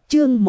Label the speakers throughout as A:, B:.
A: Chương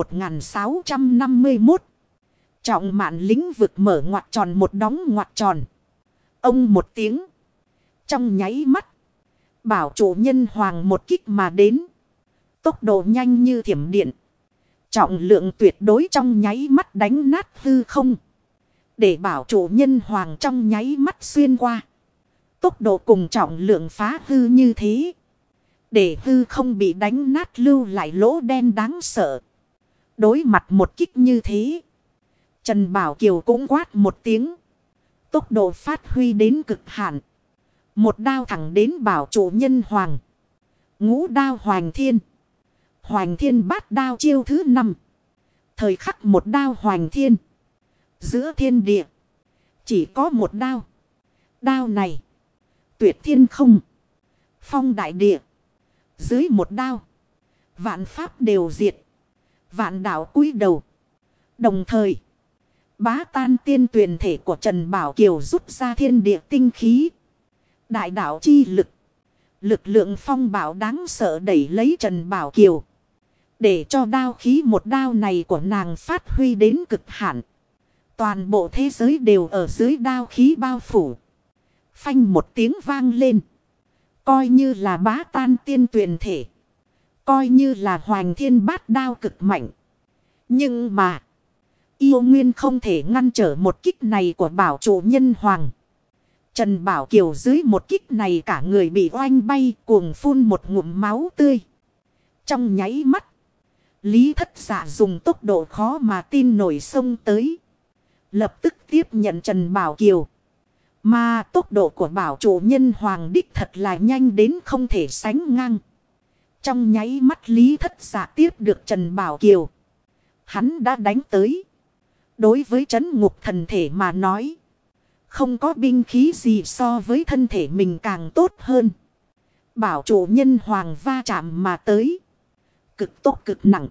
A: 1651. Trọng mạn lĩnh vực mở ngoặc tròn một đóng ngoặc tròn. Ông một tiếng. Trong nháy mắt. Bảo chủ nhân hoàng một kích mà đến. Tốc độ nhanh như thiểm điện. Trọng lượng tuyệt đối trong nháy mắt đánh nát hư không. Để bảo chủ nhân hoàng trong nháy mắt xuyên qua. Tốc độ cùng trọng lượng phá hư như thế. Để hư không bị đánh nát lưu lại lỗ đen đáng sợ. Đối mặt một kích như thế. Trần Bảo Kiều cũng quát một tiếng. Tốc độ phát huy đến cực hạn. Một đao thẳng đến bảo chủ nhân hoàng. Ngũ đao hoành thiên. Hoành thiên bát đao chiêu thứ 5. Thời khắc một đao hoành thiên. Giữa thiên địa. Chỉ có một đao. Đao này. Tuyệt thiên không. Phong đại địa. Dưới một đao. Vạn pháp đều diệt. Vạn đạo cúi đầu. Đồng thời. Bá tan tiên tuyển thể của Trần Bảo Kiều rút ra thiên địa tinh khí. Đại đạo chi lực. Lực lượng phong bảo đáng sợ đẩy lấy Trần Bảo Kiều. Để cho đao khí một đao này của nàng phát huy đến cực hạn. Toàn bộ thế giới đều ở dưới đao khí bao phủ. Phanh một tiếng vang lên. Coi như là bá tan tiên tuyển thể. Coi như là hoành thiên bát đao cực mạnh. Nhưng mà. Yêu nguyên không thể ngăn trở một kích này của bảo chủ nhân hoàng. Trần Bảo Kiều dưới một kích này cả người bị oanh bay cuồng phun một ngụm máu tươi. Trong nháy mắt. Lý Thất Dạ dùng tốc độ khó mà tin nổi xông tới. Lập tức tiếp nhận Trần Bảo Kiều. Mà tốc độ của bảo chủ nhân hoàng đích thật là nhanh đến không thể sánh ngang. Trong nháy mắt Lý Thất Dạ tiếp được Trần Bảo Kiều. Hắn đã đánh tới. Đối với trấn ngục thần thể mà nói. Không có binh khí gì so với thân thể mình càng tốt hơn. Bảo chủ nhân hoàng va chạm mà tới. Cực tốc cực nặng.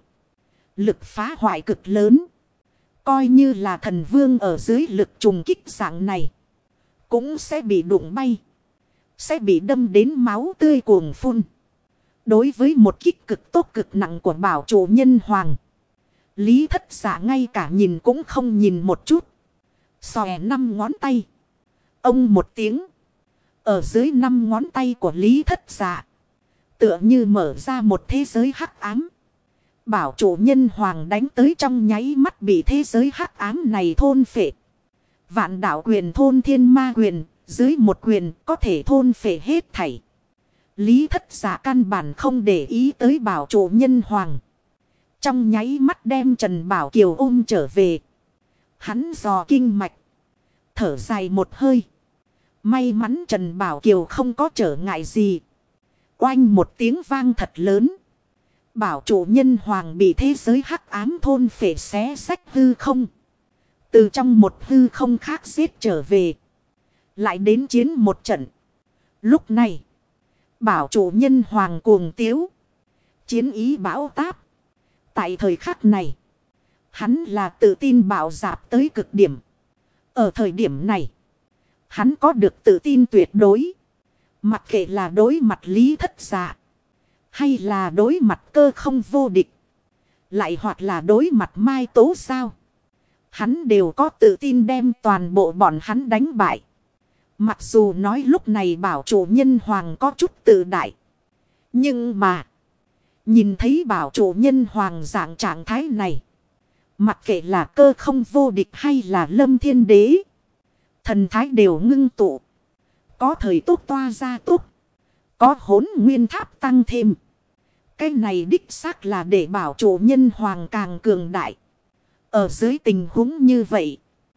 A: Lực phá hoại cực lớn. Coi như là thần vương ở dưới lực trùng kích dạng này. Cũng sẽ bị đụng bay. Sẽ bị đâm đến máu tươi cuồng phun. Đối với một kích cực tốc cực nặng của bảo chủ nhân hoàng. Lý Thất Dạ ngay cả nhìn cũng không nhìn một chút. Xòe 5 ngón tay. Ông một tiếng. Ở dưới 5 ngón tay của Lý Thất Dạ. Tựa như mở ra một thế giới hắc ám. Bảo chủ nhân hoàng đánh tới trong nháy mắt bị thế giới hắc ám này thôn phệ. Vạn đạo quyền thôn thiên ma quyền. Dưới một quyền có thể thôn phệ hết thảy. Lý Thất Dạ căn bản không để ý tới bảo chủ nhân hoàng. Trong nháy mắt đem Trần Bảo Kiều ôm trở về. Hắn dò kinh mạch. Thở dài một hơi. May mắn Trần Bảo Kiều không có trở ngại gì. Oanh một tiếng vang thật lớn. Bảo chủ nhân hoàng bị thế giới hắc ám thôn phệ xé xách hư không. Từ trong một hư không khác giết trở về. Lại đến chiến một trận. Lúc này. Bảo chủ nhân hoàng cuồng tiếu. Chiến ý bão táp. Tại thời khắc này. Hắn là tự tin bạo dạp tới cực điểm. Ở thời điểm này. Hắn có được tự tin tuyệt đối. Mặc kệ là đối mặt Lý Thất Dạ. Hay là đối mặt Cơ Không vô địch. Lại hoặc là đối mặt Mai Tố Sao. Hắn đều có tự tin đem toàn bộ bọn hắn đánh bại. Mặc dù nói lúc này bảo chủ nhân hoàng có chút tự đại. Nhưng mà. Nhìn thấy bảo chủ nhân hoàng dạng trạng thái này. Mặc kệ là Cơ Không vô địch hay là Lâm Thiên Đế. Thần thái đều ngưng tụ. Có thời tốt toa ra tốt. Có Hỗn Nguyên Tháp tăng thêm. Cái này đích xác là để bảo chủ nhân hoàng càng cường đại. Ở dưới tình huống như vậy.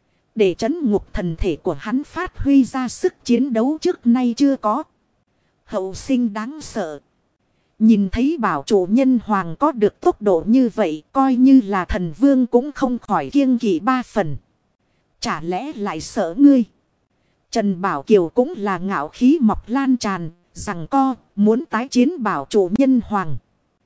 A: Để trấn ngục thần thể của hắn phát huy ra sức chiến đấu trước nay chưa có. Hậu sinh đáng sợ. Nhìn thấy bảo chủ nhân hoàng có được tốc độ như vậy. Coi như là thần vương cũng không khỏi kiêng kỵ 3 phần. Chả lẽ lại sợ ngươi. Trần Bảo Kiều cũng là ngạo khí mọc lan tràn. Rằng co muốn tái chiến bảo chủ nhân hoàng.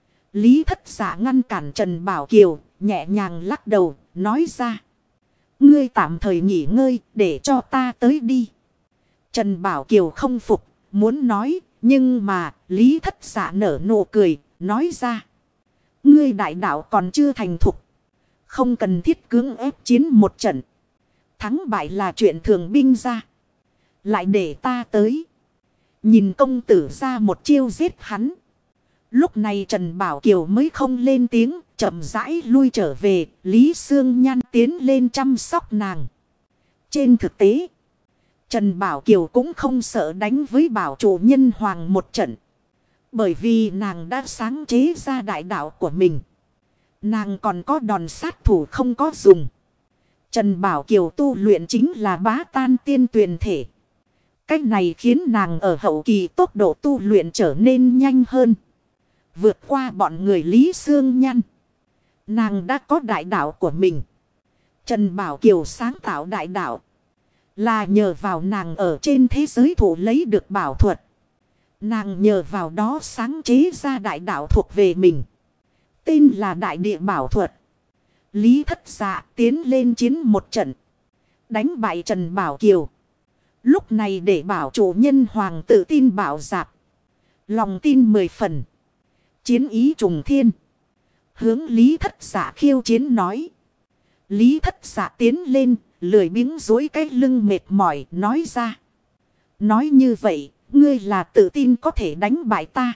A: Lý Thất Dạ ngăn cản Trần Bảo Kiều. Nhẹ nhàng lắc đầu nói ra. Ngươi tạm thời nghỉ ngơi để cho ta tới đi. Trần Bảo Kiều không phục. Muốn nói nhưng mà Lý Thất Dạ nở nụ cười nói ra. Ngươi đại đạo còn chưa thành thục. Không cần thiết cưỡng ép chiến một trận. Thắng bại là chuyện thường binh ra. Lại để ta tới. Nhìn công tử ra một chiêu giết hắn. Lúc này Trần Bảo Kiều mới không lên tiếng. Chậm rãi lui trở về. Lý Sương Nhan tiến lên chăm sóc nàng. Trên thực tế, Trần Bảo Kiều cũng không sợ đánh với bảo chủ nhân hoàng một trận. Bởi vì nàng đã sáng chế ra đại đạo của mình. Nàng còn có đòn sát thủ không có dùng. Trần Bảo Kiều tu luyện chính là bá tan tiên tuyền thể. Cách này khiến nàng ở hậu kỳ tốc độ tu luyện trở nên nhanh hơn. Vượt qua bọn người Lý Sương Nhan. Nàng đã có đại đạo của mình. Trần Bảo Kiều sáng tạo đại đạo. Là nhờ vào nàng ở trên thế giới thủ lấy được bảo thuật. Nàng nhờ vào đó sáng chế ra đại đạo thuộc về mình. Tên là Đại Địa Bảo Thuật. Lý Thất Dạ tiến lên chiến một trận. Đánh bại Trần Bảo Kiều. Lúc này để bảo chủ nhân hoàng tự tin bảo dạp. Lòng tin 10 phần. Chiến ý trùng thiên. Hướng Lý Thất Dạ khiêu chiến nói. Lý Thất Dạ tiến lên. Lười biếng dối cái lưng mệt mỏi nói ra. Nói như vậy. Ngươi là tự tin có thể đánh bại ta.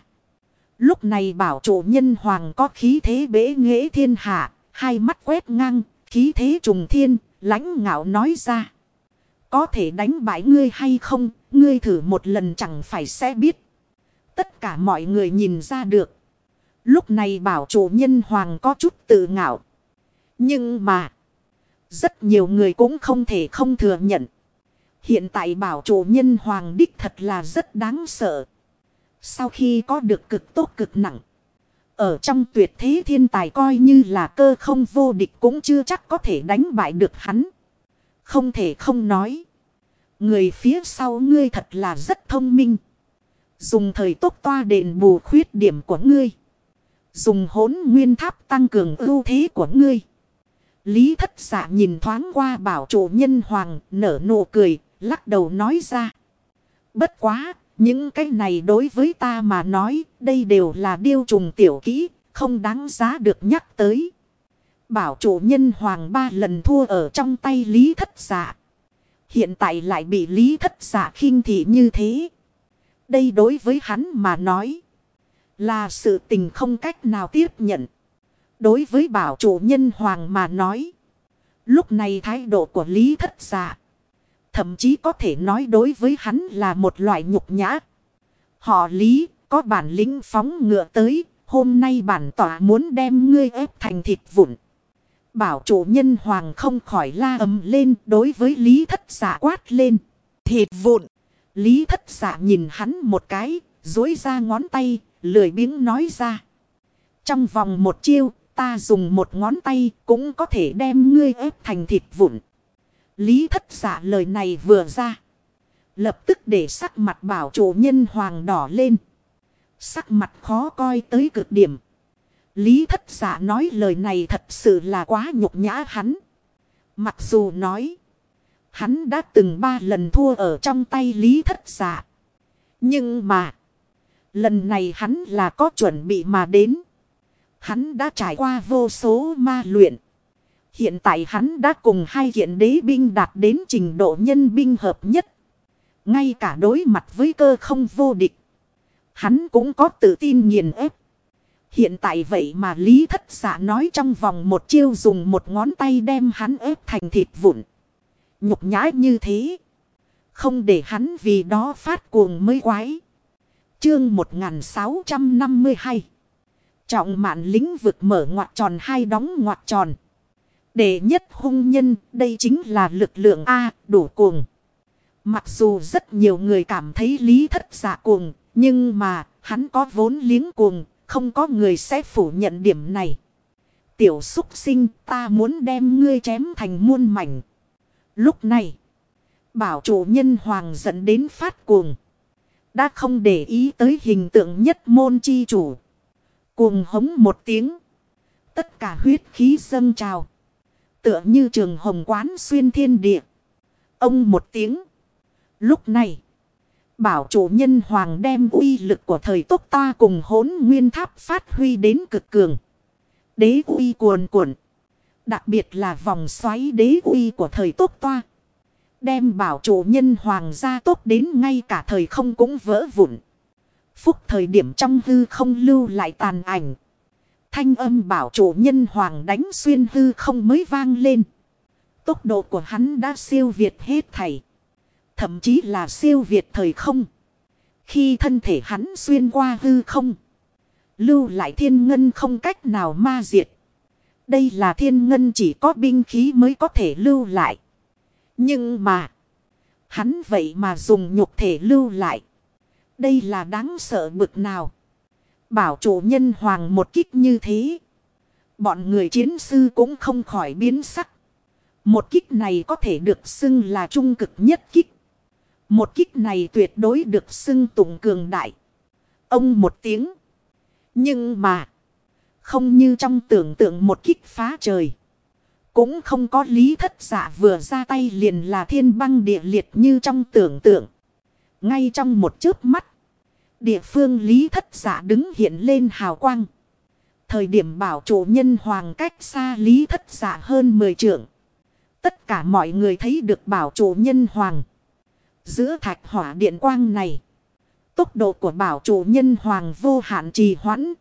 A: Lúc này bảo chủ nhân hoàng có khí thế bế nghệ thiên hạ. Hai mắt quét ngang. Khí thế trùng thiên. Lãnh ngạo nói ra. Có thể đánh bại ngươi hay không. Ngươi thử một lần chẳng phải sẽ biết. Tất cả mọi người nhìn ra được. Lúc này bảo chủ nhân hoàng có chút tự ngạo. Nhưng mà. Rất nhiều người cũng không thể không thừa nhận. Hiện tại bảo chủ nhân hoàng đích thật là rất đáng sợ. Sau khi có được cực tốt cực nặng. Ở trong tuyệt thế thiên tài coi như là cơ không vô địch cũng chưa chắc có thể đánh bại được hắn. Không thể không nói. Người phía sau ngươi thật là rất thông minh. Dùng thời tốc toa đền bù khuyết điểm của ngươi. Dùng hỗn nguyên tháp tăng cường ưu thế của ngươi. Lý Thất Dạ nhìn thoáng qua bảo chủ nhân hoàng nở nụ cười. Lắc đầu nói ra. Bất quá, những cái này đối với ta mà nói, đây đều là điêu trùng tiểu kỹ, không đáng giá được nhắc tới. Bảo chủ nhân hoàng 3 lần thua ở trong tay Lý Thất Dạ. Hiện tại lại bị Lý Thất Dạ khinh thị như thế. Đây đối với hắn mà nói, là sự tình không cách nào tiếp nhận. Đối với bảo chủ nhân hoàng mà nói, lúc này thái độ của Lý Thất Dạ thậm chí có thể nói đối với hắn là một loại nhục nhã. Họ Lý, có bản lĩnh phóng ngựa tới, hôm nay bản tỏa muốn đem ngươi ép thành thịt vụn. Bảo chủ nhân hoàng không khỏi la ầm lên đối với Lý Thất Dạ quát lên. Thịt vụn. Lý Thất Dạ nhìn hắn một cái, duỗi ra ngón tay, lười biếng nói ra. Trong vòng một chiêu, ta dùng một ngón tay cũng có thể đem ngươi ép thành thịt vụn. Lý Thất Dạ lời này vừa ra. Lập tức để sắc mặt bảo chủ nhân hoàng đỏ lên. Sắc mặt khó coi tới cực điểm. Lý Thất Dạ nói lời này thật sự là quá nhục nhã hắn. Mặc dù nói. Hắn đã từng 3 lần thua ở trong tay Lý Thất Dạ. Nhưng mà. Lần này hắn là có chuẩn bị mà đến. Hắn đã trải qua vô số ma luyện. Hiện tại hắn đã cùng 2 kiện đế binh đạt đến trình độ nhân binh hợp nhất. Ngay cả đối mặt với cơ không vô địch. Hắn cũng có tự tin nghiền ép. Hiện tại vậy mà Lý Thất Dạ nói trong vòng một chiêu dùng một ngón tay đem hắn ép thành thịt vụn. Nhục nhã như thế. Không để hắn vì đó phát cuồng mới quái. Chương 1652. Trọng mạn lĩnh vực mở ngoặc tròn 2 đóng ngoặc tròn. Đệ nhất hung nhân, đây chính là lực lượng A, đủ cuồng. Mặc dù rất nhiều người cảm thấy Lý Thất Dạ cuồng, nhưng mà hắn có vốn liếng cuồng, không có người sẽ phủ nhận điểm này. Tiểu súc sinh, ta muốn đem ngươi chém thành muôn mảnh. Lúc này, bảo chủ nhân hoàng dẫn đến phát cuồng. Đã không để ý tới hình tượng nhất môn chi chủ. Cuồng hống một tiếng. Tất cả huyết khí dâng trào. Tựa như trường hồng quán xuyên thiên địa. Ông một tiếng. Lúc này, bảo chủ nhân hoàng đem uy lực của thời tốc ta cùng hỗn nguyên tháp phát huy đến cực cường. Đế uy cuồn cuộn. Đặc biệt là vòng xoáy đế uy của thời Tốt Toa. Đem bảo chủ nhân hoàng gia tốt đến ngay cả thời không cũng vỡ vụn. Phúc thời điểm trong hư không lưu lại tàn ảnh. Thanh âm bảo chủ nhân hoàng đánh xuyên hư không mới vang lên. Tốc độ của hắn đã siêu việt hết thảy. Thậm chí là siêu việt thời không. Khi thân thể hắn xuyên qua hư không. Lưu lại thiên ngân không cách nào ma diệt. Đây là thiên ngân chỉ có binh khí mới có thể lưu lại. Nhưng mà. Hắn vậy mà dùng nhục thể lưu lại. Đây là đáng sợ bực nào. Bảo chủ nhân hoàng một kích như thế. Bọn người chiến sư cũng không khỏi biến sắc. Một kích này có thể được xưng là trung cực nhất kích. Một kích này tuyệt đối được xưng tụng cường đại. Ông một tiếng. Nhưng mà. Không như trong tưởng tượng một kích phá trời. Cũng không có Lý Thất Dạ vừa ra tay liền là thiên băng địa liệt như trong tưởng tượng. Ngay trong một chớp mắt. Địa phương Lý Thất Dạ đứng hiện lên hào quang. Thời điểm bảo chủ nhân hoàng cách xa Lý Thất Dạ hơn 10 trượng. Tất cả mọi người thấy được bảo chủ nhân hoàng. Giữa thạch hỏa điện quang này. Tốc độ của bảo chủ nhân hoàng vô hạn trì hoãn.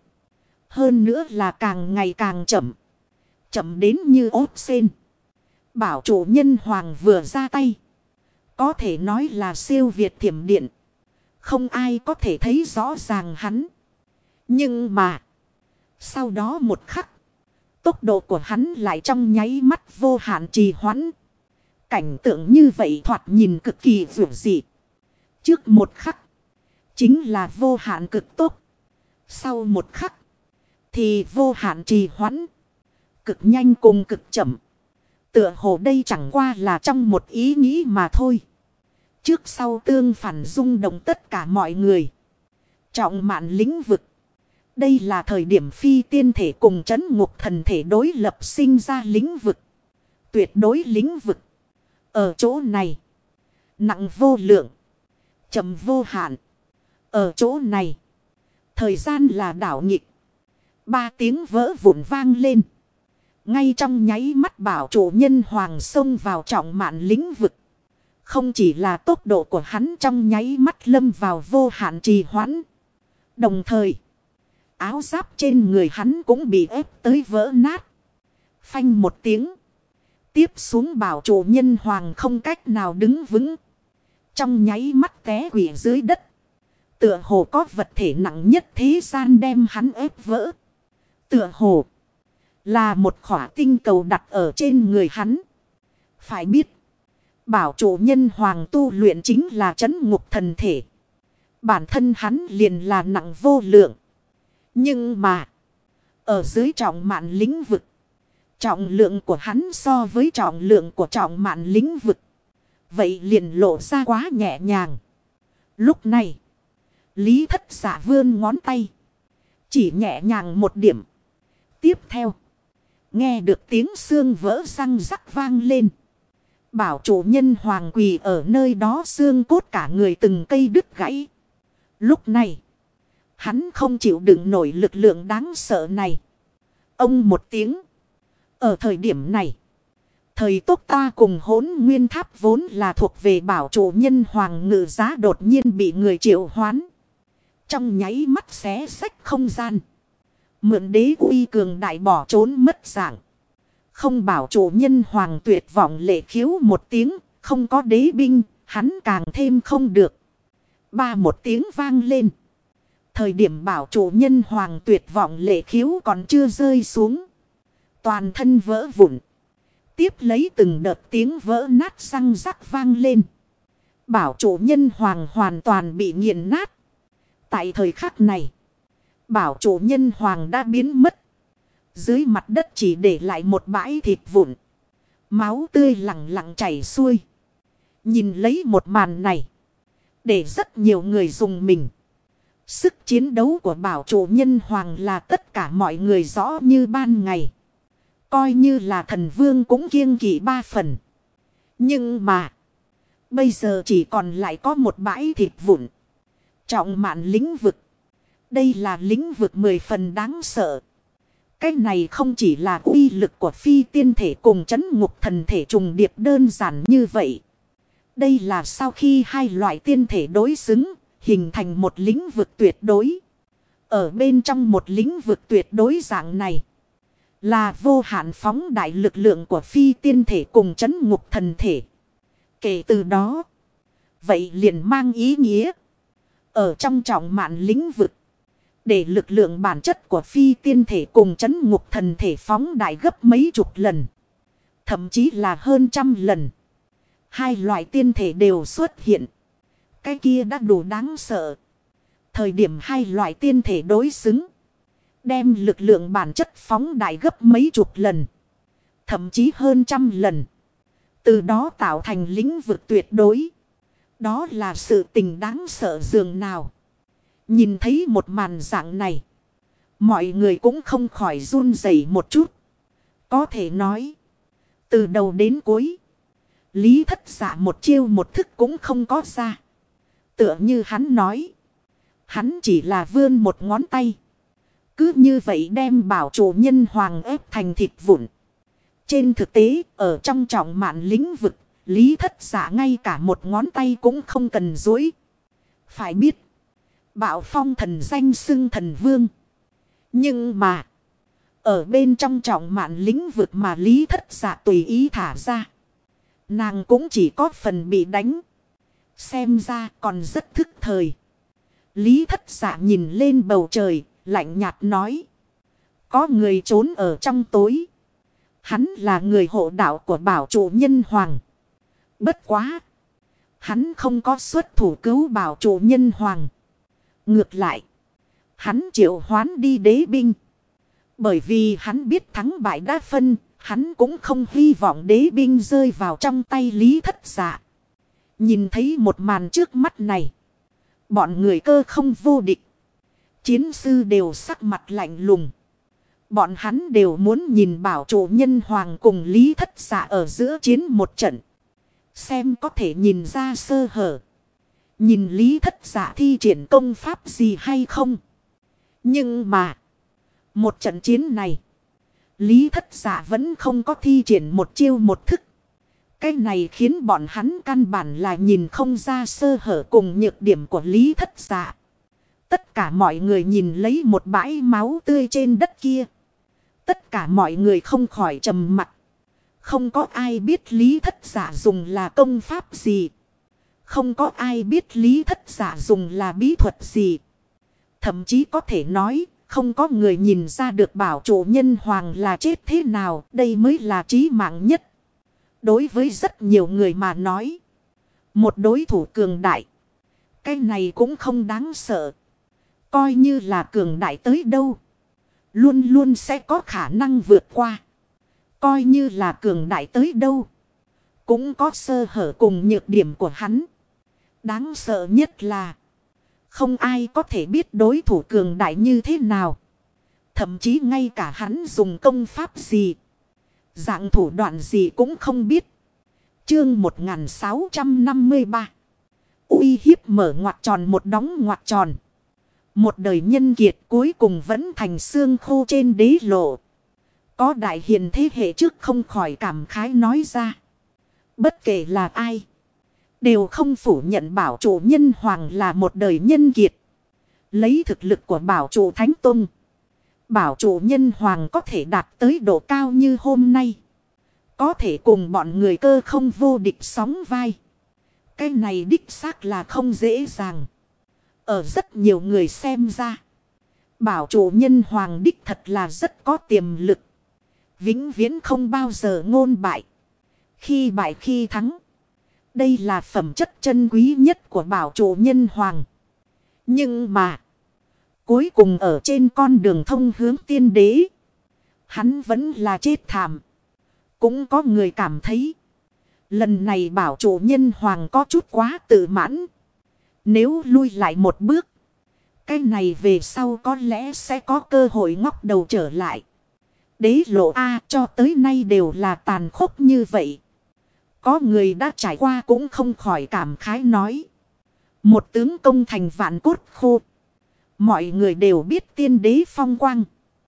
A: Hơn nữa là càng ngày càng chậm. Chậm đến như ốt sên. Bảo chủ nhân hoàng vừa ra tay. Có thể nói là siêu việt thiểm điện. Không ai có thể thấy rõ ràng hắn. Nhưng mà. Sau đó một khắc. Tốc độ của hắn lại trong nháy mắt vô hạn trì hoãn. Cảnh tượng như vậy thoạt nhìn cực kỳ vượt dị. Trước một khắc. Chính là vô hạn cực tốc. Sau một khắc. Thì vô hạn trì hoãn. Cực nhanh cùng cực chậm. Tựa hồ đây chẳng qua là trong một ý nghĩ mà thôi. Trước sau tương phản rung động tất cả mọi người. Trọng mạn lĩnh vực. Đây là thời điểm phi tiên thể cùng trấn ngục thần thể đối lập sinh ra lĩnh vực. Tuyệt đối lĩnh vực. Ở chỗ này. Nặng vô lượng. Chậm vô hạn. Ở chỗ này. Thời gian là đảo nghịch. 3 tiếng vỡ vụn vang lên. Ngay trong nháy mắt bảo chủ nhân hoàng xông vào trọng mạn lĩnh vực. Không chỉ là tốc độ của hắn trong nháy mắt lâm vào vô hạn trì hoãn. Đồng thời. Áo giáp trên người hắn cũng bị ép tới vỡ nát. Phanh một tiếng. Tiếp xuống bảo chủ nhân hoàng không cách nào đứng vững. Trong nháy mắt té quỵ dưới đất. Tựa hồ có vật thể nặng nhất thế gian đem hắn ép vỡ. Tựa hồ là một khỏa tinh cầu đặt ở trên người hắn. Phải biết. Bảo chủ nhân hoàng tu luyện chính là trấn ngục thần thể. Bản thân hắn liền là nặng vô lượng. Nhưng mà. Ở dưới trọng mạn lĩnh vực. Trọng lượng của hắn so với trọng lượng của trọng mạn lĩnh vực. Vậy liền lộ ra quá nhẹ nhàng. Lúc này. Lý Thất Dạ vươn ngón tay. Chỉ nhẹ nhàng một điểm. Tiếp theo. Nghe được tiếng xương vỡ răng rắc vang lên. Bảo chủ nhân hoàng quỳ ở nơi đó xương cốt cả người từng cây đứt gãy. Lúc này. Hắn không chịu đựng nổi lực lượng đáng sợ này. Ông một tiếng. Ở thời điểm này. Thời Tốt Ta cùng Hỗn Nguyên Tháp vốn là thuộc về bảo chủ nhân hoàng ngự giá đột nhiên bị người triệu hoán. Trong nháy mắt xé xách không gian. Mượn đế uy cường đại bỏ trốn mất dạng. Không bảo chủ nhân hoàng tuyệt vọng lệ khiếu một tiếng. Không có đế binh. Hắn càng thêm không được. Ba một tiếng vang lên. Thời điểm bảo chủ nhân hoàng tuyệt vọng lệ khiếu còn chưa rơi xuống. Toàn thân vỡ vụn. Tiếp lấy từng đợt tiếng vỡ nát răng rắc vang lên. Bảo chủ nhân hoàng hoàn toàn bị nghiền nát. Tại thời khắc này. Bảo chủ nhân hoàng đã biến mất. Dưới mặt đất chỉ để lại một bãi thịt vụn. Máu tươi lặng lặng chảy xuôi. Nhìn lấy một màn này. Để rất nhiều người dùng mình. Sức chiến đấu của bảo chủ nhân hoàng là tất cả mọi người rõ như ban ngày. Coi như là thần vương cũng kiêng kỵ 3 phần. Nhưng mà. Bây giờ chỉ còn lại có một bãi thịt vụn. Trọng mạn lĩnh vực. Đây là lĩnh vực 10 phần đáng sợ. Cái này không chỉ là uy lực của phi tiên thể cùng trấn ngục thần thể trùng điệp đơn giản như vậy. Đây là sau khi hai loại tiên thể đối xứng, hình thành một lĩnh vực tuyệt đối. Ở bên trong một lĩnh vực tuyệt đối dạng này, là vô hạn phóng đại lực lượng của phi tiên thể cùng trấn ngục thần thể. Kể từ đó, vậy liền mang ý nghĩa. Ở trong trọng mạn lĩnh vực, để lực lượng bản chất của phi tiên thể cùng trấn ngục thần thể phóng đại gấp mấy chục lần. Thậm chí là hơn trăm lần. Hai loại tiên thể đều xuất hiện. Cái kia đã đủ đáng sợ. Thời điểm hai loại tiên thể đối xứng, đem lực lượng bản chất phóng đại gấp mấy chục lần. Thậm chí hơn trăm lần. Từ đó tạo thành lĩnh vực tuyệt đối. Đó là sự tình đáng sợ dường nào. Nhìn thấy một màn dạng này, mọi người cũng không khỏi run rẩy một chút. Có thể nói, từ đầu đến cuối, Lý Thất Dạ một chiêu một thức cũng không có ra. Tựa như hắn nói, hắn chỉ là vươn một ngón tay, cứ như vậy đem bảo chủ nhân hoàng ép thành thịt vụn. Trên thực tế, ở trong trọng mạn lĩnh vực, Lý Thất Dạ ngay cả một ngón tay cũng không cần duỗi. Phải biết, Bạo Phong thần danh xưng thần vương. Nhưng mà, ở bên trong trọng mạn lĩnh vực mà Lý Thất Dạ tùy ý thả ra, nàng cũng chỉ có phần bị đánh. Xem ra còn rất thức thời. Lý Thất Dạ nhìn lên bầu trời, lạnh nhạt nói. Có người trốn ở trong tối. Hắn là người hộ đạo của bảo chủ nhân hoàng. Bất quá, hắn không có xuất thủ cứu bảo chủ nhân hoàng. Ngược lại, hắn triệu hoán đi đế binh. Bởi vì hắn biết thắng bại đã phân, hắn cũng không hy vọng đế binh rơi vào trong tay Lý Thất Dạ. Nhìn thấy một màn trước mắt này, bọn người Cơ Không vô địch, chiến sư đều sắc mặt lạnh lùng. Bọn hắn đều muốn nhìn bảo chủ nhân hoàng cùng Lý Thất Dạ ở giữa chiến một trận. Xem có thể nhìn ra sơ hở. Nhìn Lý Thất Dạ thi triển công pháp gì hay không. Nhưng mà, một trận chiến này, Lý Thất Dạ vẫn không có thi triển một chiêu một thức. Cái này khiến bọn hắn căn bản là nhìn không ra sơ hở cùng nhược điểm của Lý Thất Dạ. Tất cả mọi người nhìn lấy một bãi máu tươi trên đất kia. Tất cả mọi người không khỏi trầm mặc. Không có ai biết Lý Thất Dạ dùng là công pháp gì. Không có ai biết Lý Thất Dạ dùng là bí thuật gì. Thậm chí có thể nói, không có người nhìn ra được bảo chủ nhân hoàng là chết thế nào. Đây mới là chí mạng nhất. Đối với rất nhiều người mà nói, một đối thủ cường đại, cái này cũng không đáng sợ. Coi như là cường đại tới đâu, luôn luôn sẽ có khả năng vượt qua. Coi như là cường đại tới đâu, cũng có sơ hở cùng nhược điểm của hắn. Đáng sợ nhất là, không ai có thể biết đối thủ cường đại như thế nào. Thậm chí ngay cả hắn dùng công pháp gì, dạng thủ đoạn gì cũng không biết. Chương 1653. Uy hiếp mở ngoặc tròn một đóng ngoặc tròn. Một đời nhân kiệt cuối cùng vẫn thành xương khô trên đế lộ. Có đại hiền thế hệ trước không khỏi cảm khái nói ra. Bất kể là ai, đều không phủ nhận bảo chủ nhân hoàng là một đời nhân kiệt. Lấy thực lực của bảo chủ Thánh Tông, bảo chủ nhân hoàng có thể đạt tới độ cao như hôm nay, có thể cùng bọn người Cơ Không vô địch sóng vai. Cái này đích xác là không dễ dàng. Ở rất nhiều người xem ra, bảo chủ nhân hoàng đích thật là rất có tiềm lực. Vĩnh viễn không bao giờ ngôn bại. Khi bại khi thắng. Đây là phẩm chất chân quý nhất của bảo chủ nhân hoàng. Nhưng mà, cuối cùng ở trên con đường thông hướng tiên đế, hắn vẫn là chết thảm. Cũng có người cảm thấy, lần này bảo chủ nhân hoàng có chút quá tự mãn. Nếu lui lại một bước, cái này về sau có lẽ sẽ có cơ hội ngóc đầu trở lại. Đế lộ A cho tới nay đều là tàn khốc như vậy. Có người đã trải qua cũng không khỏi cảm khái nói. Một tướng công thành vạn cốt khô. Mọi người đều biết tiên đế phong quang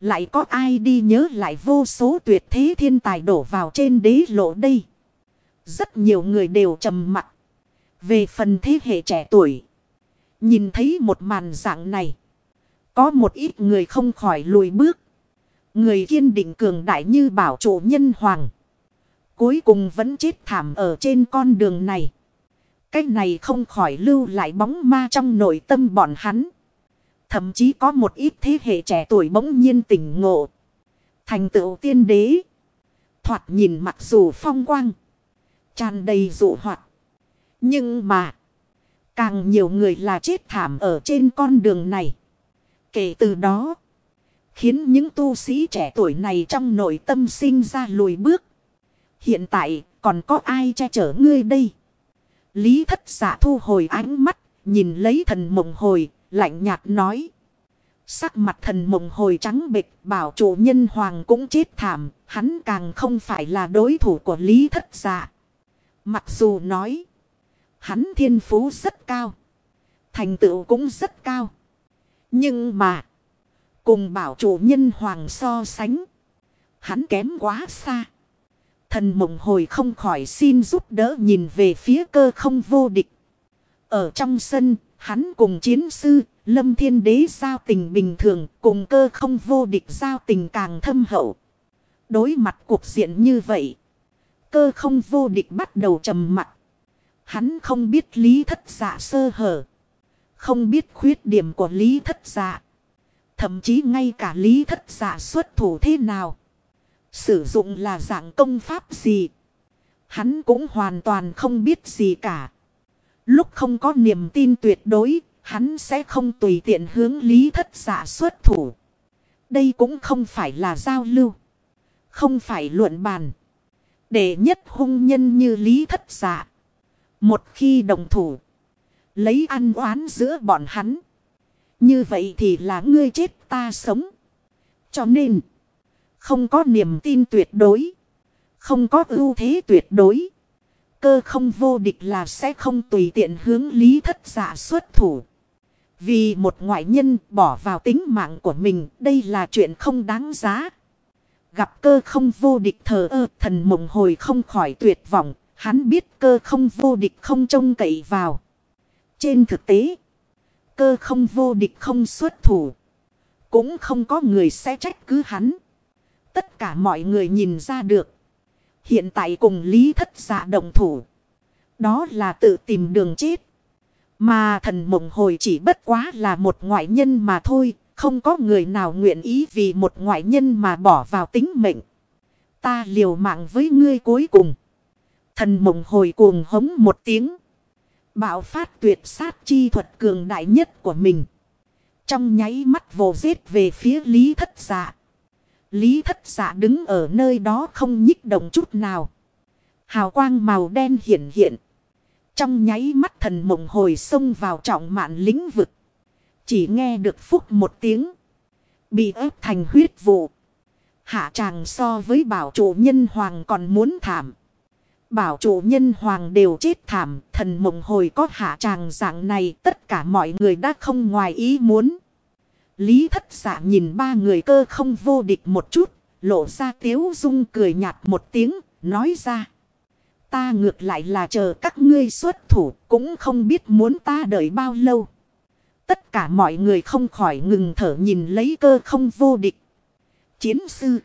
A: Lại có ai đi nhớ lại vô số tuyệt thế thiên tài đổ vào trên đế lộ đây. Rất nhiều người đều trầm mặc. Về phần thế hệ trẻ tuổi. Nhìn thấy một màn dạng này. Có một ít người không khỏi lùi bước. Người kiên định cường đại như bảo chủ nhân hoàng. Cuối cùng vẫn chết thảm ở trên con đường này. Cái này không khỏi lưu lại bóng ma trong nội tâm bọn hắn. Thậm chí có một ít thế hệ trẻ tuổi bỗng nhiên tỉnh ngộ. Thành tựu tiên đế. Thoạt nhìn mặc dù phong quang. Tràn đầy dụ hoạt. Nhưng mà. Càng nhiều người là chết thảm ở trên con đường này. Kể từ đó. Khiến những tu sĩ trẻ tuổi này trong nội tâm sinh ra lùi bước. Hiện tại còn có ai che chở ngươi đây? Lý Thất Dạ thu hồi ánh mắt. Nhìn lấy Thần Mộng Hồi. Lạnh nhạt nói. Sắc mặt Thần Mộng Hồi trắng bệch, bảo chủ nhân hoàng cũng chết thảm. Hắn càng không phải là đối thủ của Lý Thất Dạ. Mặc dù nói. Hắn thiên phú rất cao. Thành tựu cũng rất cao. Nhưng mà. Cùng bảo chủ nhân hoàng so sánh. Hắn kém quá xa. Thần Mộng Hồi không khỏi xin giúp đỡ nhìn về phía Cơ Không Vô Địch. Ở trong sân, hắn cùng chiến sư, Lâm Thiên Đế giao tình bình thường, cùng Cơ Không Vô Địch giao tình càng thâm hậu. Đối mặt cuộc diện như vậy, Cơ Không Vô Địch bắt đầu trầm mặc. Hắn không biết Lý Thất Dạ sơ hở. Không biết khuyết điểm của Lý Thất Dạ. Thậm chí ngay cả Lý Thất Dạ xuất thủ thế nào. Sử dụng là dạng công pháp gì. Hắn cũng hoàn toàn không biết gì cả. Lúc không có niềm tin tuyệt đối, hắn sẽ không tùy tiện hướng Lý Thất Dạ xuất thủ. Đây cũng không phải là giao lưu. Không phải luận bàn. Đệ nhất hung nhân như Lý Thất Dạ. Một khi đồng thủ. Lấy ăn oán giữa bọn hắn. Như vậy thì là ngươi chết ta sống. Cho nên. Không có niềm tin tuyệt đối. Không có ưu thế tuyệt đối. Cơ Không Vô Địch là sẽ không tùy tiện hướng Lý Thất Dạ xuất thủ. Vì một ngoại nhân bỏ vào tính mạng của mình. Đây là chuyện không đáng giá. Gặp Cơ Không Vô Địch thờ ơ, Thần Mộng Hồi không khỏi tuyệt vọng. Hắn biết Cơ Không Vô Địch không trông cậy vào. Trên thực tế, Cơ Không Vô Địch không xuất thủ. Cũng không có người sẽ trách cứ hắn. Tất cả mọi người nhìn ra được. Hiện tại cùng Lý Thất Dạ động thủ. Đó là tự tìm đường chết. Mà Thần Mộng Hồi chỉ bất quá là một ngoại nhân mà thôi. Không có người nào nguyện ý vì một ngoại nhân mà bỏ vào tính mệnh. Ta liều mạng với ngươi cuối cùng. Thần Mộng Hồi cuồng hống một tiếng. Bạo phát tuyệt sát chi thuật cường đại nhất của mình. Trong nháy mắt vồ giết về phía Lý Thất Dạ. Lý Thất Dạ đứng ở nơi đó không nhích động chút nào. Hào quang màu đen hiển hiện. Trong nháy mắt Thần Mộng Hồi xông vào trọng mạn lĩnh vực. Chỉ nghe được phúc một tiếng. Bị ép thành huyết vụ. Hạ tràng so với bảo chủ nhân hoàng còn muốn thảm. Bảo chủ nhân hoàng đều chết thảm. Thần Mộng Hồi có hạ tràng dạng này. Tất cả mọi người đã không ngoài ý muốn. Lý Thất Dạ nhìn ba người Cơ Không Vô Địch một chút. Lộ ra tiếu dung cười nhạt một tiếng. Nói ra. Ta ngược lại là chờ các ngươi xuất thủ. Cũng không biết muốn ta đợi bao lâu. Tất cả mọi người không khỏi ngừng thở nhìn lấy Cơ Không Vô Địch. Chiến sư.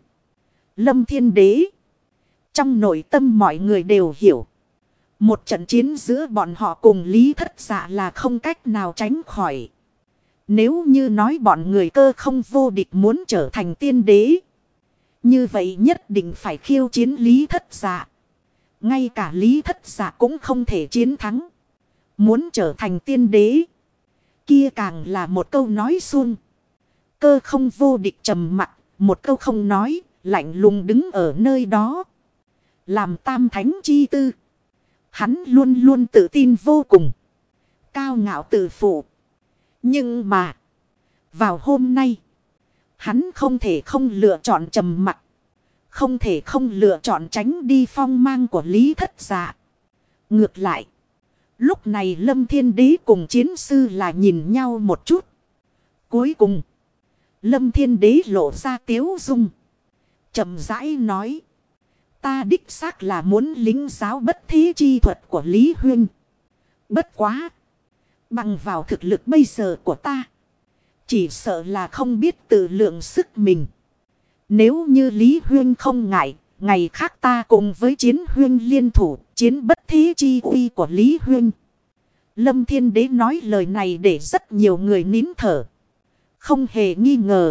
A: Lâm Thiên Đế. Trong nội tâm mọi người đều hiểu. Một trận chiến giữa bọn họ cùng Lý Thất Dạ là không cách nào tránh khỏi. Nếu như nói bọn người Cơ Không Vô Địch muốn trở thành tiên đế. Như vậy nhất định phải khiêu chiến Lý Thất Dạ. Ngay cả Lý Thất Dạ cũng không thể chiến thắng. Muốn trở thành tiên đế. Kia càng là một câu nói suông. Cơ Không Vô Địch trầm mặc. Một câu không nói. Lạnh lùng đứng ở nơi đó. Làm tam thánh chi tư. Hắn luôn luôn tự tin vô cùng. Cao ngạo tự phụ. Nhưng mà. Vào hôm nay. Hắn không thể không lựa chọn trầm mặc. Không thể không lựa chọn tránh đi phong mang của Lý Thất Dạ. Ngược lại. Lúc này Lâm Thiên Đế cùng chiến sư là nhìn nhau một chút. Cuối cùng. Lâm Thiên Đế lộ ra tiếu dung. Chậm rãi nói. Ta đích xác là muốn lính giáo bất thí chi thuật của Lý Huynh. Bất quá. Bằng vào thực lực bây giờ của ta. Chỉ sợ là không biết tự lượng sức mình. Nếu như Lý Huynh không ngại. Ngày khác ta cùng với Chiến Huynh liên thủ. Chiến bất thí chi uy của Lý Huynh. Lâm Thiên Đế nói lời này để rất nhiều người nín thở. Không hề nghi ngờ.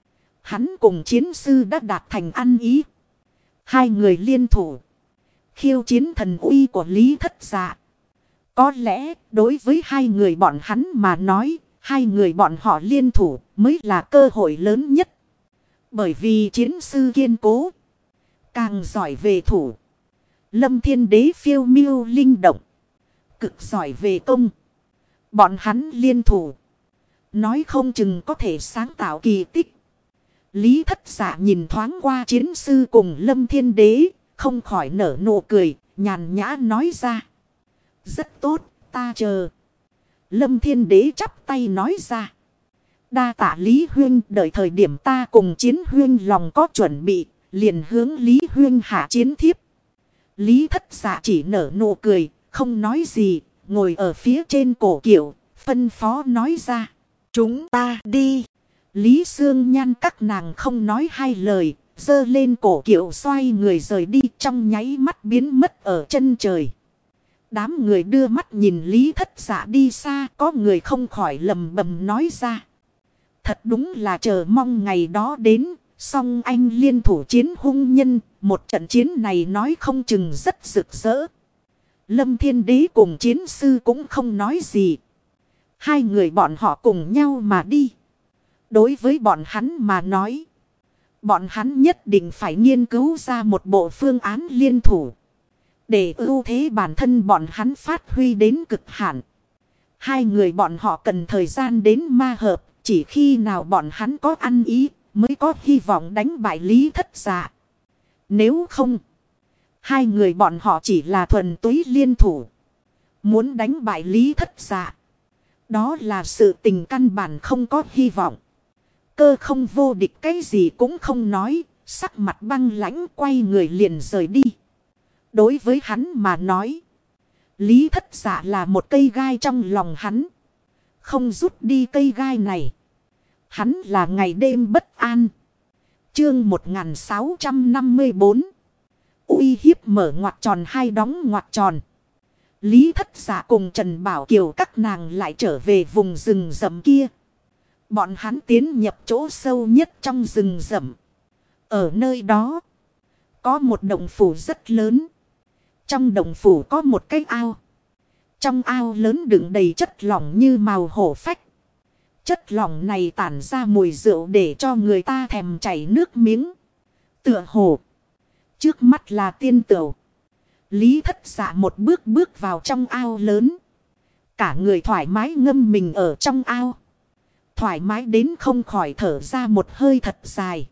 A: Hắn cùng chiến sư đã đạt thành ăn ý. Hai người liên thủ. Khiêu chiến thần uy của Lý Thất Dạ. Có lẽ đối với hai người bọn hắn mà nói. Hai người bọn họ liên thủ mới là cơ hội lớn nhất. Bởi vì chiến sư kiên cố. Càng giỏi về thủ. Lâm Thiên Đế phiêu miêu linh động. Cực giỏi về công. Bọn hắn liên thủ. Nói không chừng có thể sáng tạo kỳ tích. Lý Thất Dạ nhìn thoáng qua chiến sư cùng Lâm Thiên Đế. Không khỏi nở nụ cười. Nhàn nhã nói ra. Rất tốt, ta chờ. Lâm Thiên Đế chắp tay nói ra. Đa tạ Lý Huynh, đợi thời điểm ta cùng Chiến Huynh lòng có chuẩn bị. Liền hướng Lý Huynh hạ chiến thiếp. Lý Thất Dạ chỉ nở nụ cười. Không nói gì. Ngồi ở phía trên cổ kiệu. Phân phó nói ra. Chúng ta đi. Lý Sương Nhan các nàng không nói hai lời. Giơ lên cổ kiệu xoay người rời đi. Trong nháy mắt biến mất ở chân trời. Đám người đưa mắt nhìn Lý Thất Dạ đi xa. Có người không khỏi lầm bầm nói ra. Thật đúng là chờ mong ngày đó đến. Song anh liên thủ chiến hung nhân. Một trận chiến này nói không chừng rất rực rỡ. Lâm Thiên Đế cùng chiến sư cũng không nói gì. Hai người bọn họ cùng nhau mà đi. Đối với bọn hắn mà nói. Bọn hắn nhất định phải nghiên cứu ra một bộ phương án liên thủ. Để ưu thế bản thân bọn hắn phát huy đến cực hạn. Hai người bọn họ cần thời gian đến ma hợp. Chỉ khi nào bọn hắn có ăn ý mới có hy vọng đánh bại Lý Thất Dạ. Nếu không. Hai người bọn họ chỉ là thuần túy liên thủ. Muốn đánh bại Lý Thất Dạ. Đó là sự tình căn bản không có hy vọng. Cơ không vô địch cái gì cũng không nói. Sắc mặt băng lãnh quay người liền rời đi. Đối với hắn mà nói. Lý Thất Dạ là một cây gai trong lòng hắn. Không rút đi cây gai này. Hắn là ngày đêm bất an. Chương 1654. Uy hiếp mở ngoặc tròn hai đóng ngoặc tròn. Lý Thất Dạ cùng Trần Bảo Kiều các nàng lại trở về vùng rừng rậm kia. Bọn hắn tiến nhập chỗ sâu nhất trong rừng rậm. Ở nơi đó. Có một động phủ rất lớn. Trong động phủ có một cái ao. Trong ao lớn đựng đầy chất lỏng như màu hổ phách. Chất lỏng này tản ra mùi rượu để cho người ta thèm chảy nước miếng. Tựa hồ. Trước mắt là tiên tửu. Lý Thất Dạ một bước bước vào trong ao lớn. Cả người thoải mái ngâm mình ở trong ao. Thoải mái đến không khỏi thở ra một hơi thật dài.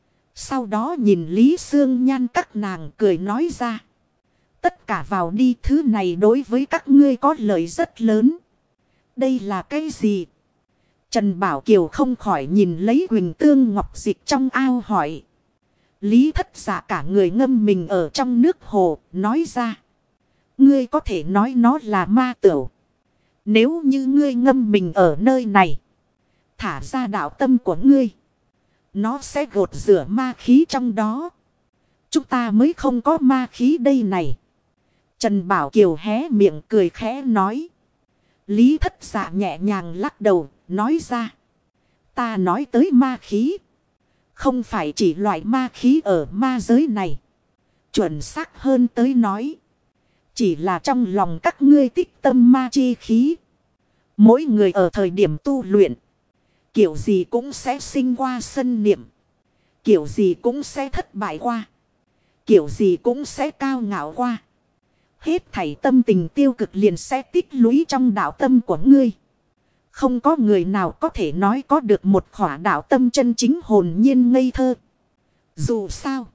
A: Sau đó nhìn Lý Sương Nhan các nàng cười nói ra. Tất cả vào đi, thứ này đối với các ngươi có lợi rất lớn. Đây là cái gì? Trần Bảo Kiều không khỏi nhìn lấy huỳnh tương ngọc dịch trong ao hỏi. Lý Thất Dạ cả người ngâm mình ở trong nước hồ, nói ra. Ngươi có thể nói nó là ma tửu. Nếu như ngươi ngâm mình ở nơi này, thả ra đạo tâm của ngươi, nó sẽ gột rửa ma khí trong đó. Chúng ta mới không có ma khí đây này. Trần Bảo Kiều hé miệng cười khẽ nói. Lý Thất Dạ nhẹ nhàng lắc đầu, nói ra. Ta nói tới ma khí. Không phải chỉ loại ma khí ở ma giới này. Chuẩn xác hơn tới nói. Chỉ là trong lòng các ngươi tích tâm ma chi khí. Mỗi người ở thời điểm tu luyện. Kiểu gì cũng sẽ sinh qua sân niệm. Kiểu gì cũng sẽ thất bại qua. Kiểu gì cũng sẽ cao ngạo qua. Hết thảy tâm tình tiêu cực liền sẽ tích lũy trong đạo tâm của ngươi. Không có người nào có thể nói có được một khỏa đạo tâm chân chính hồn nhiên ngây thơ. Dù sao,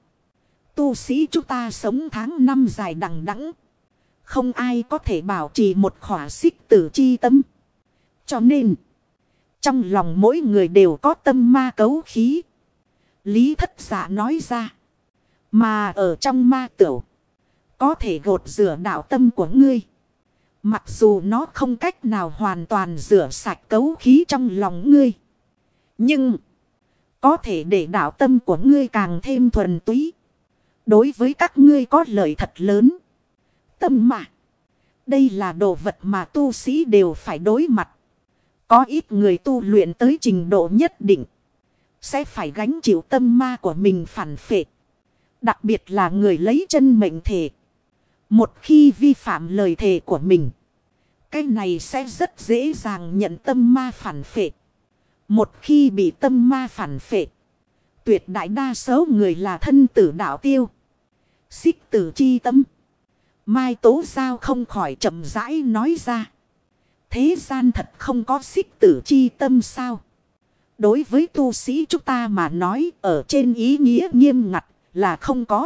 A: tu sĩ chúng ta sống tháng năm dài đằng đẵng, không ai có thể bảo trì một khỏa xích tử chi tâm. Cho nên, Trong lòng mỗi người đều có tâm ma cấu khí. Lý Thất Dạ nói ra. Mà ở trong ma tửu. Có thể gột rửa đạo tâm của ngươi. Mặc dù nó không cách nào hoàn toàn rửa sạch cấu khí trong lòng ngươi. Nhưng có thể để đạo tâm của ngươi càng thêm thuần túy. Đối với các ngươi có lợi thật lớn. Tâm mà. Đây là đồ vật mà tu sĩ đều phải đối mặt. Có ít người tu luyện tới trình độ nhất định. Sẽ phải gánh chịu tâm ma của mình phản phệ. Đặc biệt là người lấy chân mệnh thề. Một khi vi phạm lời thề của mình. Cái này sẽ rất dễ dàng nhận tâm ma phản phệ. Một khi bị tâm ma phản phệ. Tuyệt đại đa số người là thân tử đạo tiêu. Xích tử chi tâm. Mai Tố Giao không khỏi chậm rãi nói ra. Thế gian thật không có xích tử chi tâm sao? Đối với tu sĩ chúng ta mà nói ở trên ý nghĩa nghiêm ngặt là không có.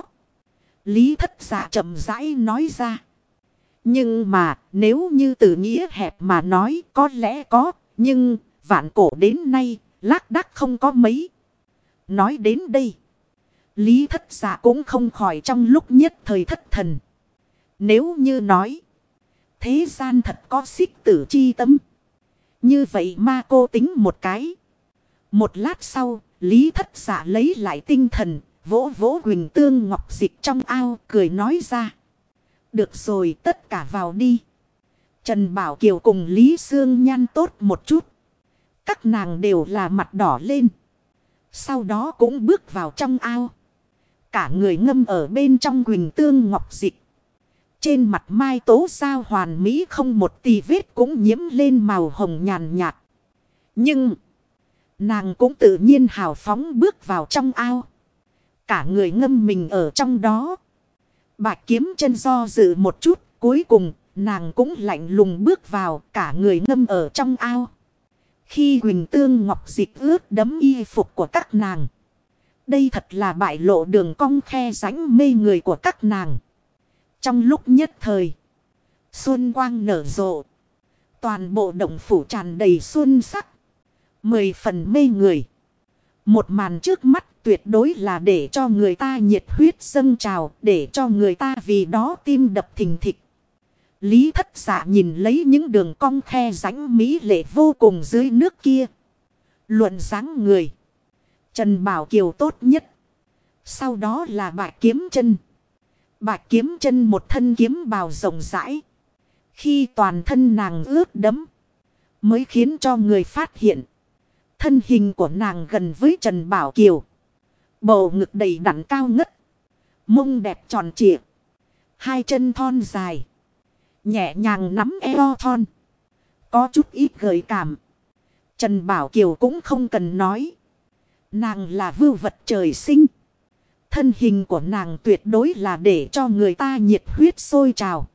A: Lý Thất Dạ chậm rãi nói ra. Nhưng mà nếu như từ nghĩa hẹp mà nói có lẽ có. Nhưng vạn cổ đến nay lác đác không có mấy. Nói đến đây. Lý Thất Dạ cũng không khỏi trong lúc nhất thời thất thần. Nếu như nói. Thế gian thật có xích tử chi tâm. Như vậy ma cô tính một cái. Một lát sau, Lý Thất Dạ lấy lại tinh thần, vỗ vỗ Huỳnh Tương Ngọc Dịch trong ao, cười nói ra. Được rồi, tất cả vào đi. Trần Bảo Kiều cùng Lý Sương Nhan tốt một chút. Các nàng đều là mặt đỏ lên. Sau đó cũng bước vào trong ao. Cả người ngâm ở bên trong Huỳnh Tương Ngọc Dịch. Trên mặt Mai Tố Giao hoàn mỹ không một tì vết cũng nhiễm lên màu hồng nhàn nhạt. Nhưng nàng cũng tự nhiên hào phóng bước vào trong ao. Cả người ngâm mình ở trong đó. Bạch Kiếm Chân do dự một chút. Cuối cùng nàng cũng lạnh lùng bước vào. Cả người ngâm ở trong ao. Khi Huỳnh Tương Ngọc Dịch ướt đẫm y phục của các nàng. Đây thật là bại lộ đường cong khe rãnh mê người của các nàng. Trong lúc nhất thời. Xuân quang nở rộ. Toàn bộ động phủ tràn đầy xuân sắc. 10 phần mê người. Một màn trước mắt tuyệt đối là để cho người ta nhiệt huyết dâng trào. Để cho người ta vì đó tim đập thình thịch. Lý Thất Dạ nhìn lấy những đường cong khe rãnh mỹ lệ vô cùng dưới nước kia. Luận dáng người. Trần Bảo Kiều tốt nhất. Sau đó là Bạch Kiếm Chân. Bạch Kiếm Chân một thân kiếm bào rộng rãi. Khi toàn thân nàng ướt đẫm. Mới khiến cho người phát hiện. Thân hình của nàng gần với Trần Bảo Kiều. Bầu ngực đầy đặn cao ngất. Mông đẹp tròn trịa. Hai chân thon dài. Nhẹ nhàng nắm eo thon. Có chút ít gợi cảm. Trần Bảo Kiều cũng không cần nói. Nàng là vưu vật trời sinh. Thân hình của nàng tuyệt đối là để cho người ta nhiệt huyết sôi trào.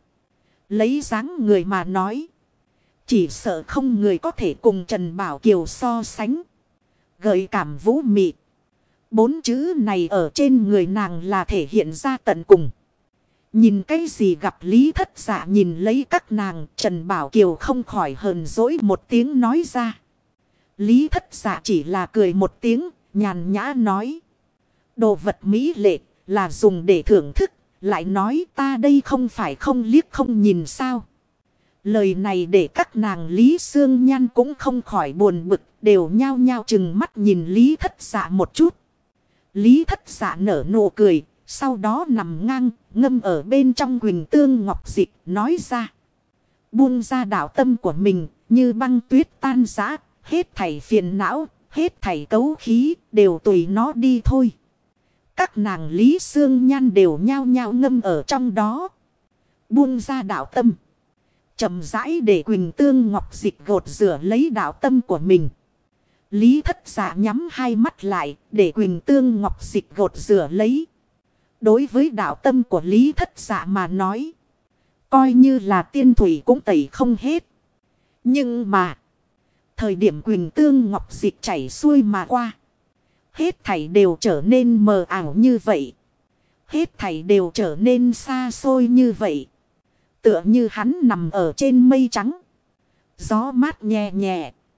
A: Lấy dáng người mà nói. Chỉ sợ không người có thể cùng Trần Bảo Kiều so sánh. Gợi cảm vũ mị. 4 chữ này ở trên người nàng là thể hiện ra tận cùng. Nhìn cái gì gặp Lý Thất Dạ nhìn lấy các nàng. Trần Bảo Kiều không khỏi hờn dỗi một tiếng nói ra. Lý Thất Dạ chỉ là cười một tiếng. Nhàn nhã nói. Đồ vật mỹ lệ là dùng để thưởng thức. Lại nói ta đây không phải không liếc không nhìn sao. Lời này để các nàng Lý Sương Nhan cũng không khỏi buồn bực. Đều nhao nhao chừng mắt nhìn Lý Thất Dạ một chút. Lý Thất Dạ nở nụ cười. Sau đó nằm ngang ngâm ở bên trong Huỳnh Tương Ngọc Dịch nói ra. Buông ra đạo tâm của mình như băng tuyết tan rã. Hết thảy phiền não, hết thảy cấu khí đều tùy nó đi thôi. Các nàng Lý Sương Nhan đều nhao nhao ngâm ở trong đó. Buông ra đạo tâm. Chậm rãi để Huỳnh Tương Ngọc Dịch gột rửa lấy đạo tâm của mình. Lý Thất Dạ nhắm hai mắt lại để Huỳnh Tương Ngọc Dịch gột rửa lấy. Đối với đạo tâm của Lý Thất Dạ mà nói. Coi như là tiên thủy cũng tẩy không hết. Nhưng mà. Thời điểm Huỳnh Tương Ngọc Dịch chảy xuôi mà qua. Hết thảy đều trở nên mờ ảo như vậy. Hết thảy đều trở nên xa xôi như vậy. Tựa như hắn nằm ở trên mây trắng. Gió mát nhẹ nhẹ.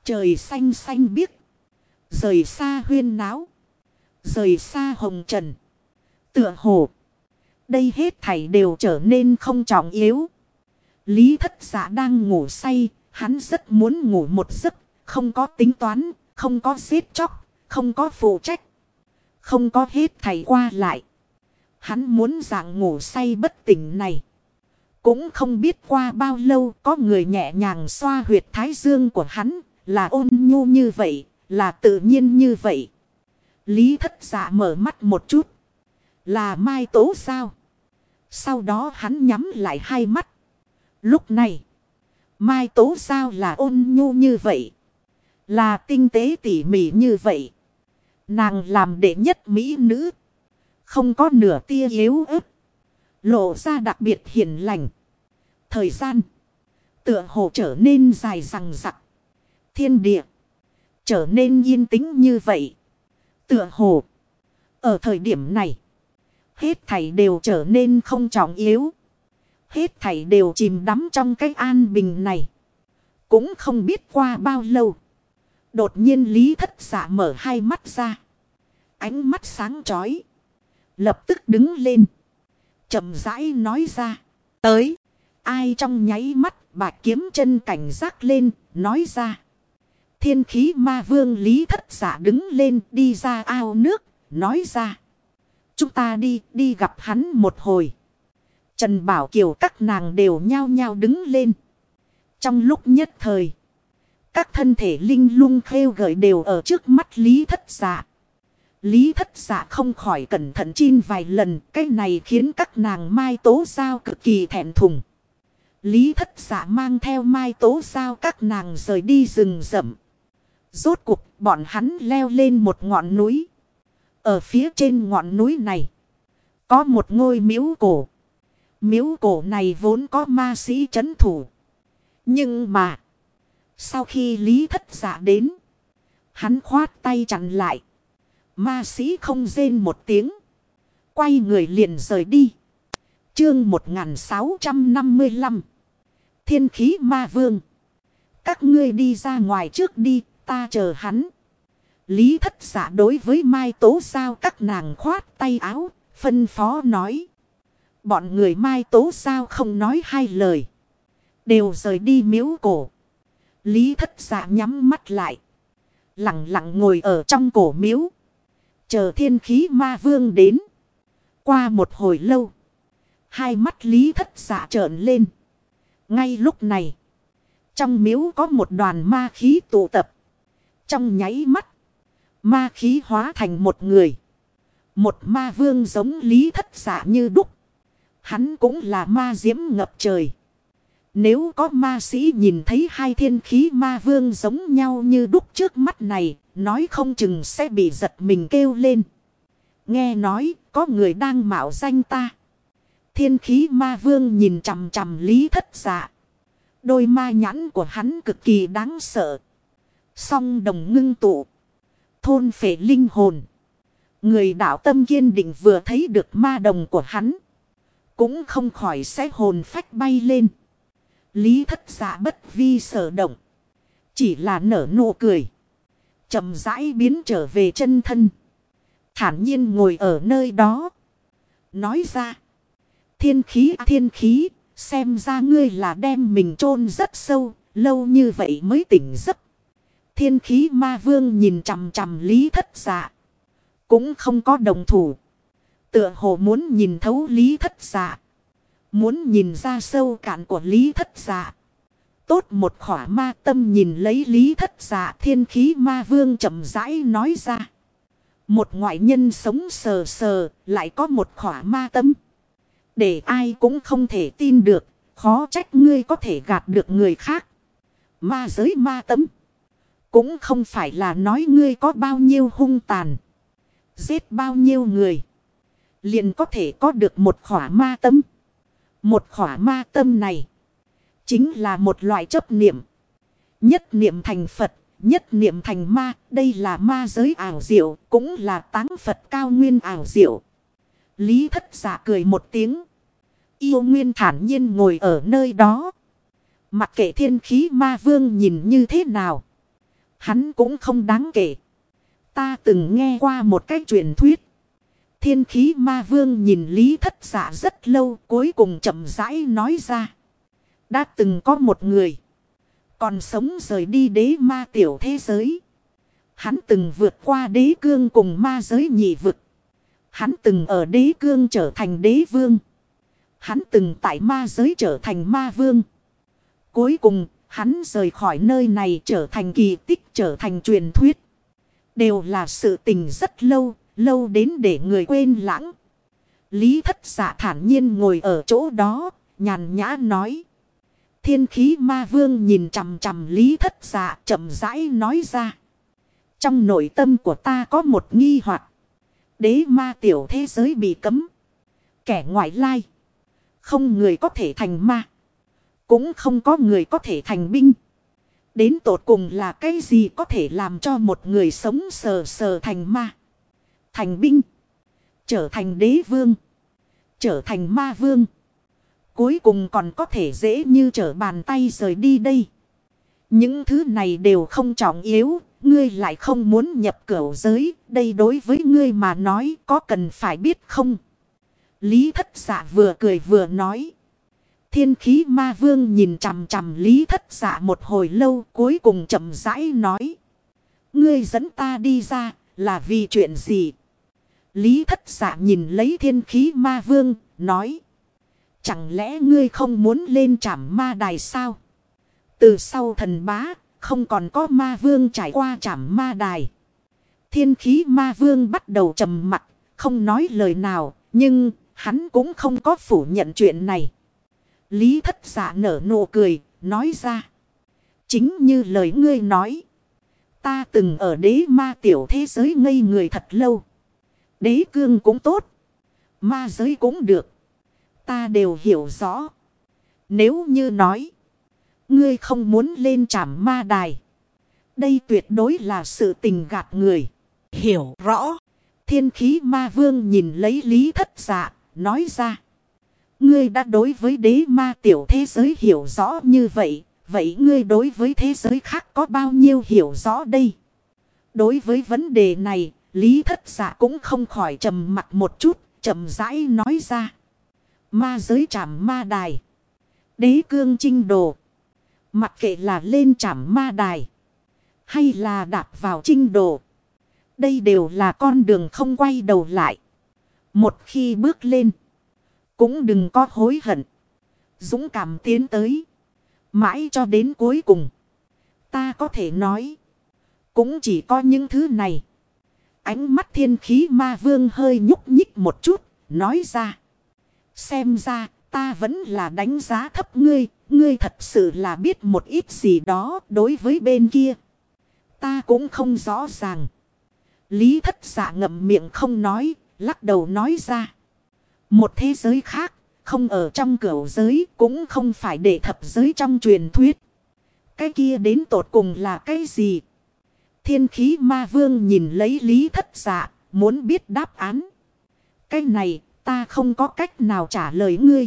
A: Trời xanh xanh biếc. Rời xa huyên náo. Rời xa hồng trần. Tựa hồ. Đây hết thảy đều trở nên không trọng yếu. Lý Thất Dạ đang ngủ say. Hắn rất muốn ngủ một giấc. Không có tính toán. Không có giết chóc. Không có phụ trách. Không có hết thảy qua lại. Hắn muốn dạng ngủ say bất tỉnh này. Cũng không biết qua bao lâu có người nhẹ nhàng xoa huyệt thái dương của hắn. Là ôn nhu như vậy. Là tự nhiên như vậy. Lý Thất Dạ mở mắt một chút. Là Mai Tố sao? Sau đó hắn nhắm lại hai mắt. Lúc này. Mai Tố sao là ôn nhu như vậy? Là tinh tế tỉ mỉ như vậy. Nàng làm đệ nhất mỹ nữ. Không có nửa tia yếu ớt. Lộ ra đặc biệt hiền lành. Thời gian. Tựa hồ trở nên dài dằng dặc. Thiên địa. Trở nên yên tĩnh như vậy. Tựa hồ. Ở thời điểm này. Hết thảy đều trở nên không trọng yếu. Hết thảy đều chìm đắm trong cái an bình này. Cũng không biết qua bao lâu. Đột nhiên Lý Thất Dạ mở hai mắt ra. Ánh mắt sáng chói. Lập tức đứng lên. Chậm rãi nói ra. Tới. Ai trong nháy mắt Bạch Kiếm Chân cảnh giác lên. Nói ra. Thiên khí ma vương Lý Thất Dạ đứng lên đi ra ao nước. Nói ra. Chúng ta đi gặp hắn một hồi. Trần Bảo Kiều các nàng đều nhao nhao đứng lên. Trong lúc nhất thời. Các thân thể linh lung khêu gợi đều ở trước mắt Lý Thất Dạ. Lý Thất Dạ không khỏi cẩn thận chin vài lần. Cái này khiến các nàng Mai Tố Giao cực kỳ thẹn thùng. Lý Thất Dạ mang theo Mai Tố Giao các nàng rời đi rừng rậm. Rốt cuộc bọn hắn leo lên một ngọn núi. Ở phía trên ngọn núi này. Có một ngôi miếu cổ. Miếu cổ này vốn có ma sĩ trấn thủ. Nhưng mà. Sau khi Lý Thất Dạ đến. Hắn khoát tay chặn lại. Ma sĩ không rên một tiếng. Quay người liền rời đi. Chương 1655. Thiên khí ma vương. Các ngươi đi ra ngoài trước đi. Ta chờ hắn. Lý Thất Dạ đối với Mai Tố Giao các nàng khoát tay áo. Phân phó nói. Bọn người Mai Tố Giao không nói hai lời. Đều rời đi miếu cổ. Lý Thất Dạ nhắm mắt lại. Lặng lặng ngồi ở trong cổ miếu. Chờ thiên khí ma vương đến. Qua một hồi lâu. Hai mắt Lý Thất Dạ trợn lên. Ngay lúc này. Trong miếu có một đoàn ma khí tụ tập. Trong nháy mắt. Ma khí hóa thành một người. Một ma vương giống Lý Thất Dạ như đúc. Hắn cũng là ma diễm ngập trời. Nếu có ma sĩ nhìn thấy hai thiên khí ma vương giống nhau như đúc trước mắt này. Nói không chừng sẽ bị giật mình kêu lên. Nghe nói có người đang mạo danh ta. Thiên khí ma vương nhìn chằm chằm Lý Thất Dạ. Đôi ma nhãn của hắn cực kỳ đáng sợ. Song đồng ngưng tụ. Thôn phệ linh hồn. Người đạo tâm kiên định vừa thấy được ma đồng của hắn. Cũng không khỏi sẽ hồn phách bay lên. Lý Thất Dạ bất vi sở động. Chỉ là nở nụ cười. Chậm rãi biến trở về chân thân. Thản nhiên ngồi ở nơi đó. Nói ra. Thiên khí. Xem ra ngươi là đem mình chôn rất sâu. Lâu như vậy mới tỉnh giấc. Thiên khí ma vương nhìn chằm chằm Lý Thất Dạ. Cũng không có đồng thủ. Tựa hồ muốn nhìn thấu Lý Thất Dạ. Muốn nhìn ra sâu cạn của Lý Thất Dạ. Tốt một khỏa ma tâm nhìn lấy Lý Thất Dạ. Thiên khí ma vương chậm rãi nói ra. Một ngoại nhân sống sờ sờ. Lại có một khỏa ma tâm. Để ai cũng không thể tin được. Khó trách ngươi có thể gạt được người khác. Ma giới ma tâm. Cũng không phải là nói ngươi có bao nhiêu hung tàn. Giết bao nhiêu người. Liền có thể có được một khỏa ma tâm. Một khỏa ma tâm này. Chính là một loại chấp niệm. Nhất niệm thành Phật. Nhất niệm thành ma. Đây là ma giới ảo diệu. Cũng là táng Phật cao nguyên ảo diệu. Lý Thất Dạ cười một tiếng. Yêu nguyên thản nhiên ngồi ở nơi đó. Mặc kệ thiên khí ma vương nhìn như thế nào. Hắn cũng không đáng kể. Ta từng nghe qua một cái truyền thuyết. Thiên khí ma vương nhìn Lý Thất Dạ rất lâu, cuối cùng chậm rãi nói ra. Đã từng có một người còn sống rời đi đế ma tiểu thế giới. Hắn từng vượt qua đế cương cùng ma giới nhị vực. Hắn từng ở đế cương trở thành đế vương. Hắn từng tại ma giới trở thành ma vương. Cuối cùng, hắn rời khỏi nơi này trở thành kỳ tích, trở thành truyền thuyết. Đều là sự tình rất lâu, lâu đến để người quên lãng. Lý Thất Dạ thản nhiên ngồi ở chỗ đó, nhàn nhã nói. Thiên khí ma vương nhìn chằm chằm Lý Thất Dạ chậm rãi nói ra. Trong nội tâm của ta có một nghi hoặc. Đế ma tiểu thế giới bị cấm. Kẻ ngoại lai. Không người có thể thành ma. Cũng không có người có thể thành binh. Đến tột cùng là cái gì có thể làm cho một người sống sờ sờ thành ma. Thành binh. Trở thành đế vương. Trở thành ma vương. Cuối cùng còn có thể dễ như trở bàn tay rời đi đây. Những thứ này đều không trọng yếu. Ngươi lại không muốn nhập cửu giới. Đây đối với ngươi mà nói có cần phải biết không? Lý Thất Dạ vừa cười vừa nói. Thiên khí ma vương nhìn chằm chằm Lý Thất Dạ một hồi lâu, cuối cùng chậm rãi nói. Ngươi dẫn ta đi ra là vì chuyện gì? Lý Thất Dạ nhìn lấy thiên khí ma vương, nói. Chẳng lẽ ngươi không muốn lên trảm ma đài sao? Từ sau thần bá, không còn có ma vương trải qua trảm ma đài. Thiên khí ma vương bắt đầu trầm mặc, không nói lời nào, nhưng hắn cũng không có phủ nhận chuyện này. Lý Thất Dạ nở nụ cười, nói ra. Chính như lời ngươi nói. Ta từng ở đế ma tiểu thế giới ngây người thật lâu. Đế cương cũng tốt. Ma giới cũng được. Ta đều hiểu rõ. Nếu như nói. Ngươi không muốn lên trảm ma đài. Đây tuyệt đối là sự tình gạt người. Hiểu rõ. Thiên khí ma vương nhìn lấy Lý Thất Dạ, nói ra. Ngươi đã đối với đế ma tiểu thế giới hiểu rõ như vậy. Vậy ngươi đối với thế giới khác có bao nhiêu hiểu rõ đây? Đối với vấn đề này, Lý Thất Dạ cũng không khỏi trầm mặc một chút, chậm rãi nói ra. Ma giới trảm ma đài. Đế cương chinh đồ. Mặc kệ là lên trảm ma đài. Hay là đạp vào chinh đồ. Đây đều là con đường không quay đầu lại. Một khi bước lên. Cũng đừng có hối hận. Dũng cảm tiến tới. Mãi cho đến cuối cùng. Ta có thể nói. Cũng chỉ có những thứ này. Ánh mắt thiên khí ma vương hơi nhúc nhích một chút. Nói ra. Xem ra ta vẫn là đánh giá thấp ngươi. Ngươi thật sự là biết một ít gì đó đối với bên kia. Ta cũng không rõ ràng. Lý Thất Dạ ngậm miệng không nói. Lắc đầu nói ra. Một thế giới khác. Không ở trong cửu giới. Cũng không phải để thập giới trong truyền thuyết. Cái kia đến tột cùng là cái gì? Thiên khí ma vương nhìn lấy Lý Thất Dạ. Muốn biết đáp án. Cái này ta không có cách nào trả lời ngươi.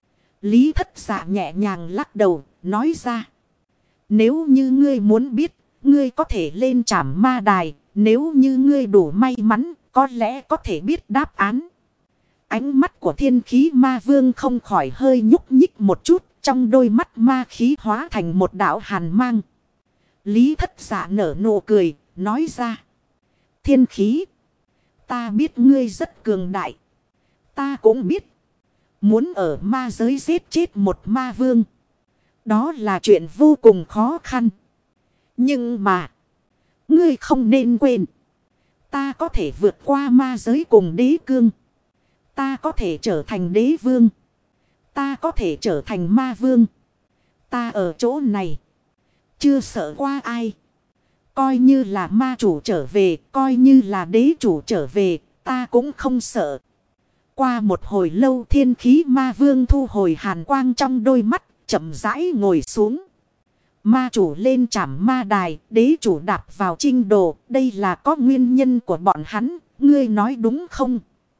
A: Lý Thất Dạ nhẹ nhàng lắc đầu. Nói ra. Nếu như ngươi muốn biết. Ngươi có thể lên trảm ma đài. Nếu như ngươi đủ may mắn. Có lẽ có thể biết đáp án. Ánh mắt của thiên khí ma vương không khỏi hơi nhúc nhích một chút. Trong đôi mắt ma khí hóa thành một đạo hàn mang. Lý Thất Dạ nở nụ cười. Nói ra. Thiên khí. Ta biết ngươi rất cường đại. Ta cũng biết. Muốn ở ma giới giết chết một ma vương. Đó là chuyện vô cùng khó khăn. Nhưng mà. Ngươi không nên quên. Ta có thể vượt qua ma giới cùng đế cương. Ta có thể trở thành đế vương. Ta có thể trở thành ma vương. Ta ở chỗ này. Chưa sợ qua ai. Coi như là ma chủ trở về. Coi như là đế chủ trở về. Ta cũng không sợ. Qua một hồi lâu thiên khí ma vương thu hồi hàn quang trong đôi mắt. Chậm rãi ngồi xuống. Ma chủ lên trảm ma đài. Đế chủ đạp vào chinh đồ. Đây là có nguyên nhân của bọn hắn. Ngươi nói đúng không?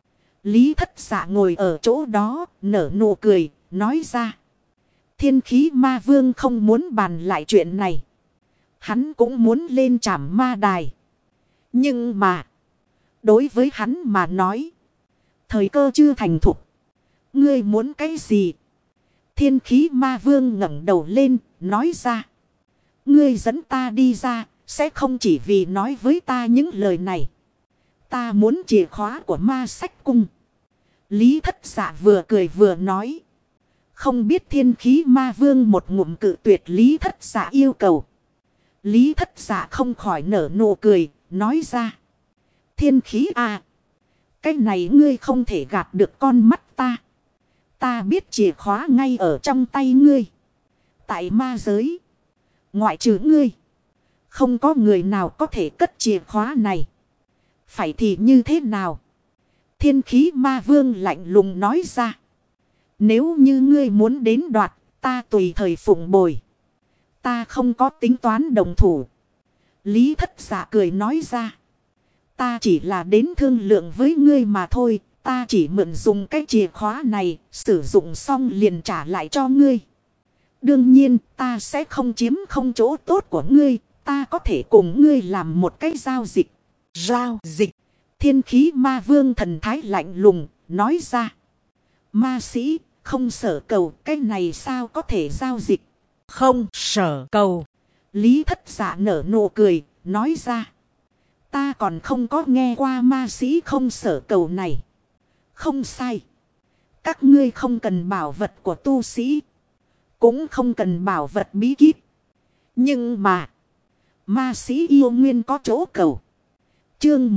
A: Lý Thất Dạ ngồi ở chỗ đó. Nở nụ cười. Nói ra. Thiên khí ma vương không muốn bàn lại chuyện này. Hắn cũng muốn lên trảm ma đài. Nhưng mà, đối với hắn mà nói, thời cơ chưa thành thục. Ngươi muốn cái gì? Thiên khí ma vương ngẩng đầu lên, nói ra. Ngươi dẫn ta đi ra, sẽ không chỉ vì nói với ta những lời này. Ta muốn chìa khóa của ma sách cung. Lý Thất Dạ vừa cười vừa nói. Không biết thiên khí ma vương một ngụm cự tuyệt Lý Thất Dạ yêu cầu. Lý Thất Dạ không khỏi nở nụ cười, nói ra. Thiên khí à, cái này ngươi không thể gạt được con mắt ta. Ta biết chìa khóa ngay ở trong tay ngươi. Tại ma giới, ngoại trừ ngươi, không có người nào có thể cất chìa khóa này. Phải thì như thế nào? Thiên khí ma vương lạnh lùng nói ra. Nếu như ngươi muốn đến đoạt, ta tùy thời phụng bồi. Ta không có tính toán đồng thủ. Lý Thất Dạ cười nói ra. Ta chỉ là đến thương lượng với ngươi mà thôi. Ta chỉ mượn dùng cái chìa khóa này, sử dụng xong liền trả lại cho ngươi. Đương nhiên, ta sẽ không chiếm không chỗ tốt của ngươi. Ta có thể cùng ngươi làm một cái giao dịch. Giao dịch. Thiên khí ma vương thần thái lạnh lùng, nói ra. Ma sĩ, không sở cầu, cái này sao có thể giao dịch? Không sở cầu. Lý Thất Dạ nở nụ cười, nói ra. Ta còn không có nghe qua ma sĩ không sở cầu này. Không sai. Các ngươi không cần bảo vật của tu sĩ. Cũng không cần bảo vật bí kíp. Nhưng mà, ma sĩ yêu nguyên có chỗ cầu. Chương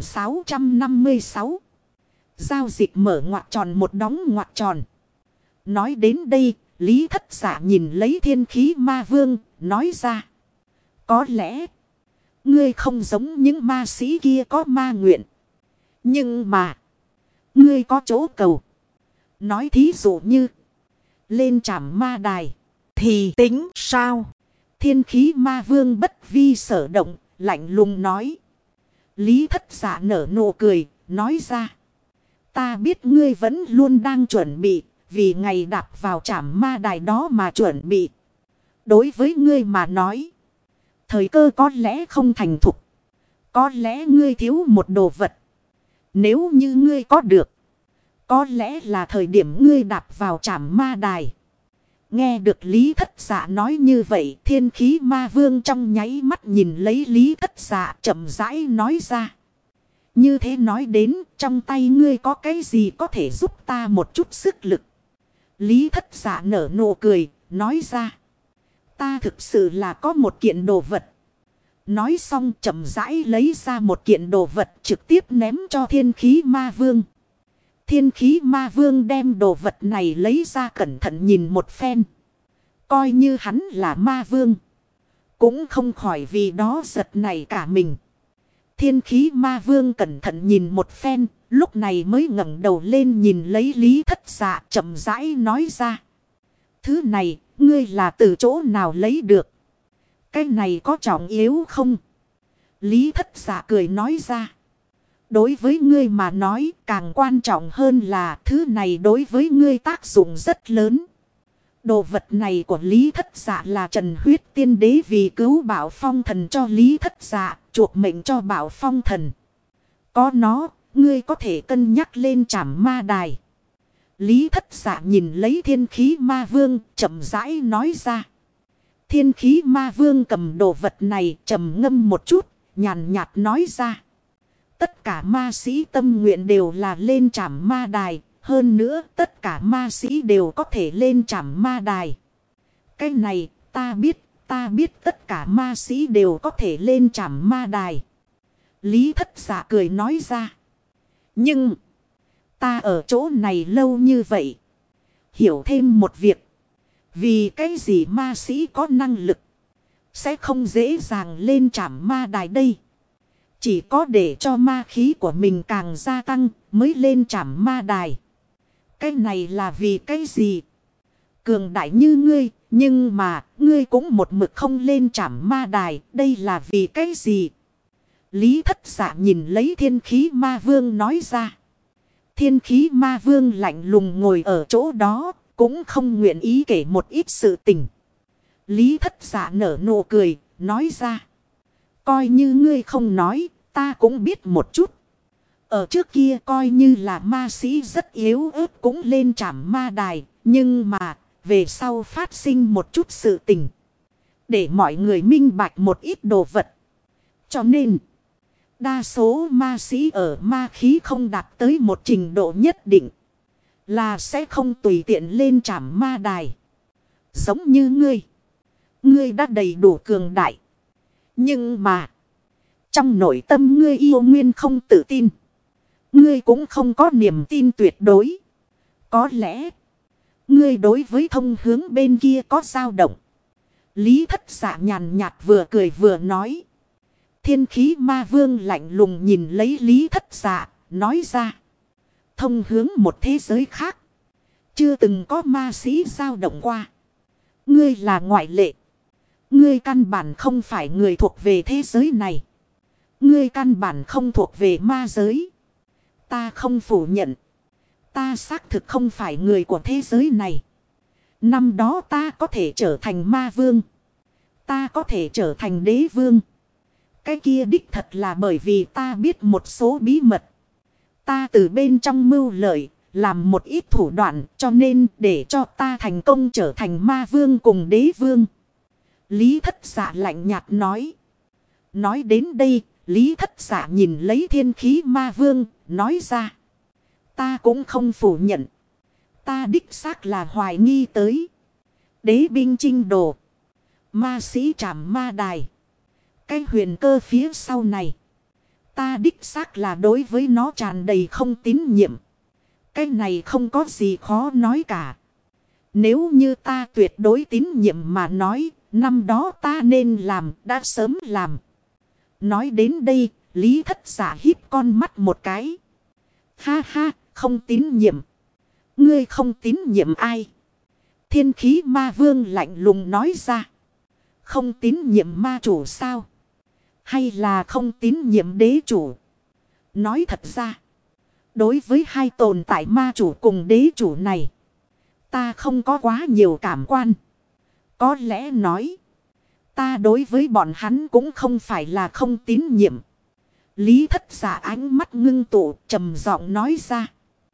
A: 1656. Giao dịch mở ngoặc tròn một đóng ngoặc tròn. Nói đến đây, Lý Thất Dạ nhìn lấy thiên khí ma vương, nói ra. Có lẽ, ngươi không giống những ma sĩ kia có ma nguyện. Nhưng mà, ngươi có chỗ cầu. Nói thí dụ như, lên trảm ma đài, thì tính sao? Thiên khí ma vương bất vi sở động, lạnh lùng nói. Lý Thất Dạ nở nụ cười, nói ra. Ta biết ngươi vẫn luôn đang chuẩn bị, vì ngày đạp vào trảm ma đài đó mà chuẩn bị. Đối với ngươi mà nói, thời cơ có lẽ không thành thục. Có lẽ ngươi thiếu một đồ vật. Nếu như ngươi có được, có lẽ là thời điểm ngươi đạp vào trảm ma đài. Nghe được Lý Thất Dạ nói như vậy, thiên khí ma vương trong nháy mắt nhìn lấy Lý Thất Dạ chậm rãi nói ra. Như thế nói đến, trong tay ngươi có cái gì có thể giúp ta một chút sức lực? Lý Thất Dạ nở nụ cười, nói ra. Ta thực sự là có một kiện đồ vật. Nói xong chậm rãi lấy ra một kiện đồ vật trực tiếp ném cho thiên khí ma vương. Thiên khí ma vương đem đồ vật này lấy ra cẩn thận nhìn một phen. Coi như hắn là ma vương, cũng không khỏi vì đó giật này cả mình. Thiên khí ma vương cẩn thận nhìn một phen, lúc này mới ngẩng đầu lên nhìn lấy Lý Thất Dạ chậm rãi nói ra. Thứ này, ngươi là từ chỗ nào lấy được? Cái này có trọng yếu không? Lý Thất Dạ cười nói ra. Đối với ngươi mà nói càng quan trọng hơn là thứ này đối với ngươi tác dụng rất lớn. Đồ vật này của Lý Thất Dạ là Trần Huyết Tiên Đế vì cứu Bảo Phong Thần cho Lý Thất Dạ, chuộc mệnh cho Bảo Phong Thần. Có nó, ngươi có thể cân nhắc lên trảm ma đài. Lý Thất Dạ nhìn lấy thiên khí ma vương, chậm rãi nói ra. Thiên khí ma vương cầm đồ vật này trầm ngâm một chút, nhàn nhạt nói ra. Tất cả ma sĩ tâm nguyện đều là lên trảm ma đài. Hơn nữa tất cả ma sĩ đều có thể lên trảm ma đài. Cái này ta biết tất cả ma sĩ đều có thể lên trảm ma đài. Lý Thất Dạ cười nói ra. Nhưng ta ở chỗ này lâu như vậy. Hiểu thêm một việc. Vì cái gì ma sĩ có năng lực sẽ không dễ dàng lên trảm ma đài đây. Chỉ có để cho ma khí của mình càng gia tăng mới lên trảm ma đài. Cái này là vì cái gì? Cường đại như ngươi, nhưng mà ngươi cũng một mực không lên trảm ma đài. Đây là vì cái gì? Lý Thất Dạ nhìn lấy thiên khí ma vương nói ra. Thiên khí ma vương lạnh lùng ngồi ở chỗ đó, cũng không nguyện ý kể một ít sự tình. Lý Thất Dạ nở nụ cười, nói ra. Coi như ngươi không nói, ta cũng biết một chút. Ở trước kia coi như là ma sĩ rất yếu ớt cũng lên trảm ma đài. Nhưng mà về sau phát sinh một chút sự tình. Để mọi người minh bạch một ít đồ vật. Cho nên đa số ma sĩ ở ma khí không đạt tới một trình độ nhất định. Là sẽ không tùy tiện lên trảm ma đài. Giống như ngươi. Ngươi đã đầy đủ cường đại. Nhưng mà trong nội tâm ngươi yêu nguyên không tự tin. Ngươi cũng không có niềm tin tuyệt đối. Có lẽ ngươi đối với thông hướng bên kia có dao động. Lý Thất Dạ nhàn nhạt vừa cười vừa nói. Thiên khí ma vương lạnh lùng nhìn lấy Lý Thất Dạ, nói ra. Thông hướng một thế giới khác. Chưa từng có ma sĩ dao động qua. Ngươi là ngoại lệ. Ngươi căn bản không phải người thuộc về thế giới này. Ngươi căn bản không thuộc về ma giới. Ta không phủ nhận. Ta xác thực không phải người của thế giới này. Năm đó ta có thể trở thành ma vương. Ta có thể trở thành đế vương. Cái kia đích thật là bởi vì ta biết một số bí mật. Ta từ bên trong mưu lợi, làm một ít thủ đoạn cho nên để cho ta thành công trở thành ma vương cùng đế vương. Lý Thất Dạ lạnh nhạt nói. Nói đến đây, Lý Thất Dạ nhìn lấy thiên khí ma vương, nói ra. Ta cũng không phủ nhận. Ta đích xác là hoài nghi tới. Đế binh chinh đồ. Ma sĩ trảm ma đài. Cái huyền cơ phía sau này. Ta đích xác là đối với nó tràn đầy không tín nhiệm. Cái này không có gì khó nói cả. Nếu như ta tuyệt đối tín nhiệm mà nói. Năm đó ta nên làm, đã sớm làm. Nói đến đây, Lý Thất Dạ híp con mắt một cái. Ha ha, không tín nhiệm. Ngươi không tín nhiệm ai? Thiên khí ma vương lạnh lùng nói ra. Không tín nhiệm ma chủ sao? Hay là không tín nhiệm đế chủ? Nói thật ra, đối với hai tồn tại ma chủ cùng đế chủ này, ta không có quá nhiều cảm quan. Có lẽ nói, ta đối với bọn hắn cũng không phải là không tín nhiệm. Lý Thất Dạ ánh mắt ngưng tụ, trầm giọng nói ra.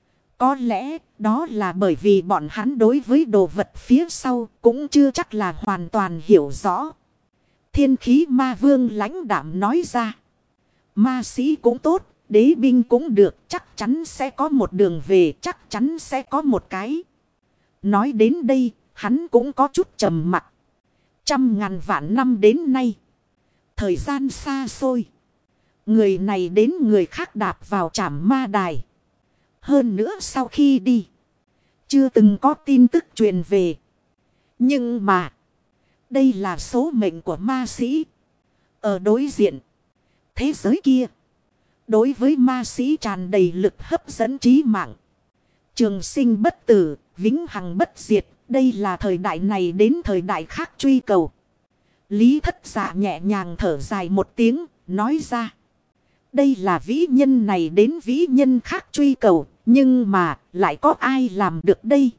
A: Có lẽ đó là bởi vì bọn hắn đối với đồ vật phía sau cũng chưa chắc là hoàn toàn hiểu rõ. Thiên khí ma vương lãnh đạm nói ra. Ma sĩ cũng tốt, đế binh cũng được, chắc chắn sẽ có một đường về, chắc chắn sẽ có một cái. Nói đến đây, hắn cũng có chút trầm mặc. Trăm ngàn vạn năm đến nay. Thời gian xa xôi. Người này đến người khác đạp vào trảm ma đài. Hơn nữa sau khi đi. Chưa từng có tin tức truyền về. Nhưng mà. Đây là số mệnh của ma sĩ. Ở đối diện. Thế giới kia. Đối với ma sĩ tràn đầy lực hấp dẫn trí mạng. Trường sinh bất tử. Vĩnh hằng bất diệt. Đây là thời đại này đến thời đại khác truy cầu. Lý Thất Dạ nhẹ nhàng thở dài một tiếng. Nói ra. Đây là vĩ nhân này đến vĩ nhân khác truy cầu. Nhưng mà lại có ai làm được đây?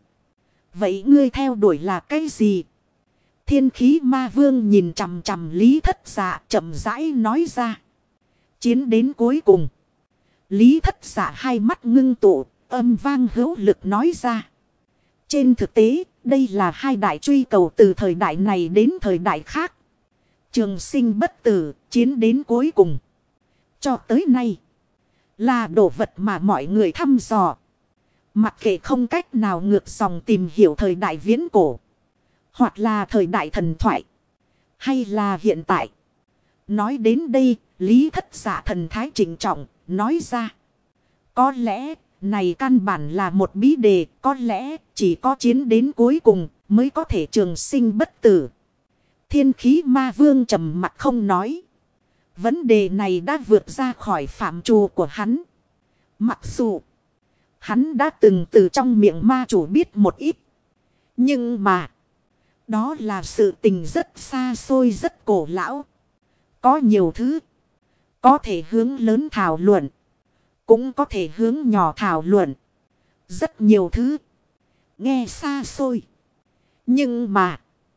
A: Vậy ngươi theo đuổi là cái gì? Thiên khí ma vương nhìn chằm chằm Lý Thất Dạ chậm rãi nói ra. Chiến đến cuối cùng. Lý Thất Dạ hai mắt ngưng tụ, âm vang hữu lực nói ra. Trên thực tế, đây là hai đại truy cầu từ thời đại này đến thời đại khác. Trường sinh bất tử, chiến đến cuối cùng. Cho tới nay, là đồ vật mà mọi người thăm dò. Mặc kệ không cách nào ngược dòng tìm hiểu thời đại viễn cổ. Hoặc là thời đại thần thoại. Hay là hiện tại. Nói đến đây, Lý Thất Dạ thần thái trịnh trọng, nói ra. Có lẽ, này căn bản là một bí đề. Có lẽ, chỉ có chiến đến cuối cùng, mới có thể trường sinh bất tử. Thiên khí ma vương trầm mặt không nói. Vấn đề này đã vượt ra khỏi phạm trù của hắn. Mặc dù hắn đã từng từ trong miệng ma chủ biết một ít. Nhưng mà đó là sự tình rất xa xôi, rất cổ lão. Có nhiều thứ có thể hướng lớn thảo luận. Cũng có thể hướng nhỏ thảo luận. Rất nhiều thứ nghe xa xôi. Nhưng mà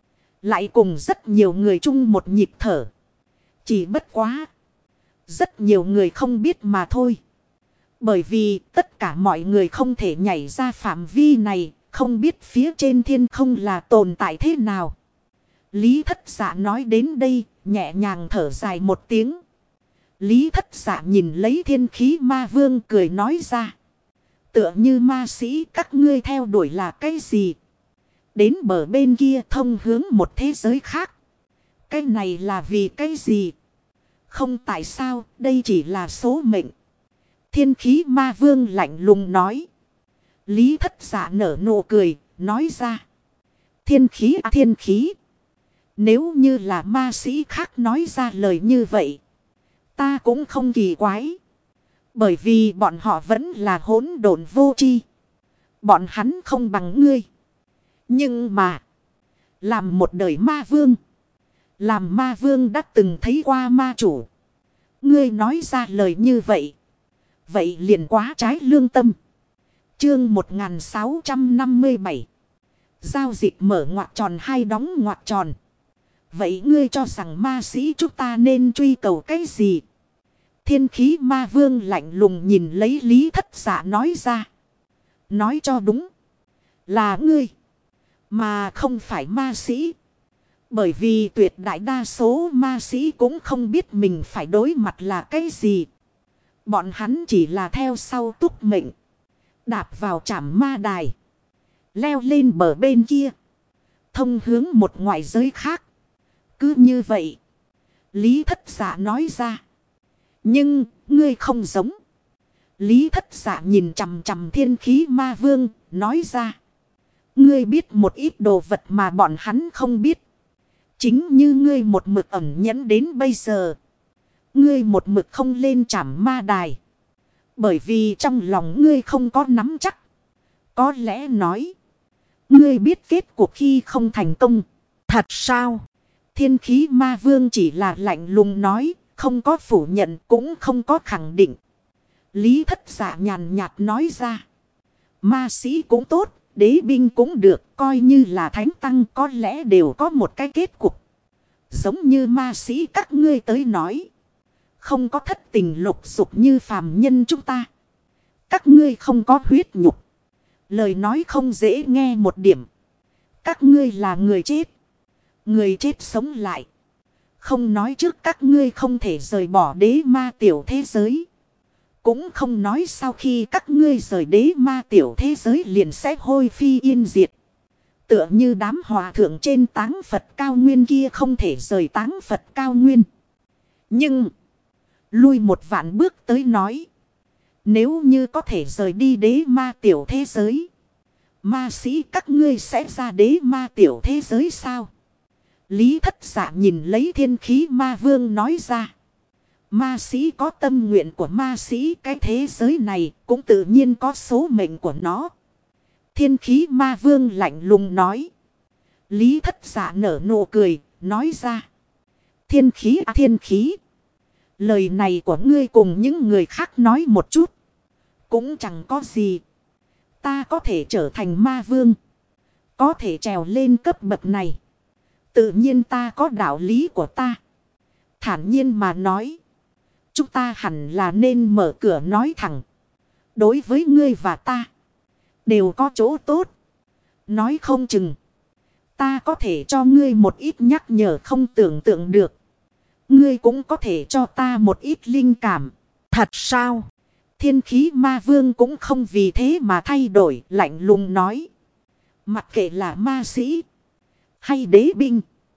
A: Lại cùng rất nhiều người chung một nhịp thở. Chỉ bất quá. Rất nhiều người không biết mà thôi. Bởi vì tất cả mọi người không thể nhảy ra phạm vi này. Không biết phía trên thiên không là tồn tại thế nào. Lý Thất Dạ nói đến đây. Nhẹ nhàng thở dài một tiếng. Lý Thất Dạ nhìn lấy Thiên Khí Ma Vương cười nói ra. Tựa như ma sĩ các ngươi theo đuổi là cái gì? Đến bờ bên kia thông hướng một thế giới khác. Cái này là vì cái gì? Không, tại sao, đây chỉ là số mệnh. Thiên Khí Ma Vương lạnh lùng nói. Lý Thất Dạ nở nụ cười, nói ra. Thiên khí à, thiên khí. Nếu như là ma sĩ khác nói ra lời như vậy, ta cũng không kỳ quái. Bởi vì bọn họ vẫn là hỗn độn vô tri. Bọn hắn không bằng ngươi. Nhưng mà, làm một đời ma vương. Làm ma vương đã từng thấy qua ma chủ. Ngươi nói ra lời như vậy. Vậy liền quá trái lương tâm. Chương 1657. Giao dịch mở ngoặc tròn hay đóng ngoặc tròn. Vậy ngươi cho rằng ma sĩ chúng ta nên truy cầu cái gì? Thiên Khí Ma Vương lạnh lùng nhìn lấy Lý Thất Dạ nói ra. Nói cho đúng. Là ngươi. Mà không phải ma sĩ. Bởi vì tuyệt đại đa số ma sĩ cũng không biết mình phải đối mặt là cái gì. Bọn hắn chỉ là theo sau túc mệnh. Đạp vào trảm ma đài. Leo lên bờ bên kia. Thông hướng một ngoại giới khác. Cứ như vậy. Lý Thất Dạ nói ra. Nhưng, ngươi không giống. Lý Thất Dạ nhìn chằm chằm Thiên Khí Ma Vương, nói ra. Ngươi biết một ít đồ vật mà bọn hắn không biết. Chính như ngươi một mực ẩn nhẫn đến bây giờ. Ngươi một mực không lên trảm ma đài. Bởi vì trong lòng ngươi không có nắm chắc. Có lẽ nói. Ngươi biết kết cuộc khi không thành công. Thật sao? Thiên Khí Ma Vương chỉ là lạnh lùng nói. Không có phủ nhận cũng không có khẳng định. Lý Thất Dạ nhàn nhạt nói ra. Ma sĩ cũng tốt. Đế binh cũng được. Coi như là thánh tăng có lẽ đều có một cái kết cục. Giống như ma sĩ các ngươi tới nói. Không có thất tình lục dục như phàm nhân chúng ta. Các ngươi không có huyết nhục. Lời nói không dễ nghe một điểm. Các ngươi là người chết. Người chết sống lại. Không nói trước các ngươi không thể rời bỏ đế ma tiểu thế giới. Cũng không nói sau khi các ngươi rời đế ma tiểu thế giới liền sẽ hôi phi yên diệt. Tựa như đám hòa thượng trên táng Phật cao nguyên kia không thể rời táng Phật cao nguyên. Nhưng, lui một vạn bước tới nói. Nếu như có thể rời đi đế ma tiểu thế giới. Ma sĩ các ngươi sẽ ra đế ma tiểu thế giới sao? Lý Thất Dạ nhìn lấy Thiên Khí Ma Vương nói ra. Ma sĩ có tâm nguyện của ma sĩ, cái thế giới này cũng tự nhiên có số mệnh của nó. Thiên Khí Ma Vương lạnh lùng nói. Lý Thất Dạ nở nụ cười, nói ra. Thiên khí à, thiên khí. Lời này của ngươi cùng những người khác nói một chút. Cũng chẳng có gì. Ta có thể trở thành ma vương. Có thể trèo lên cấp bậc này. Tự nhiên ta có đạo lý của ta. Thản nhiên mà nói. Chúng ta hẳn là nên mở cửa nói thẳng. Đối với ngươi và ta. Đều có chỗ tốt. Nói không chừng. Ta có thể cho ngươi một ít nhắc nhở không tưởng tượng được. Ngươi cũng có thể cho ta một ít linh cảm. Thật sao? Thiên Khí Ma Vương cũng không vì thế mà thay đổi, lạnh lùng nói. Mặc kệ là ma sĩ hay đế binh.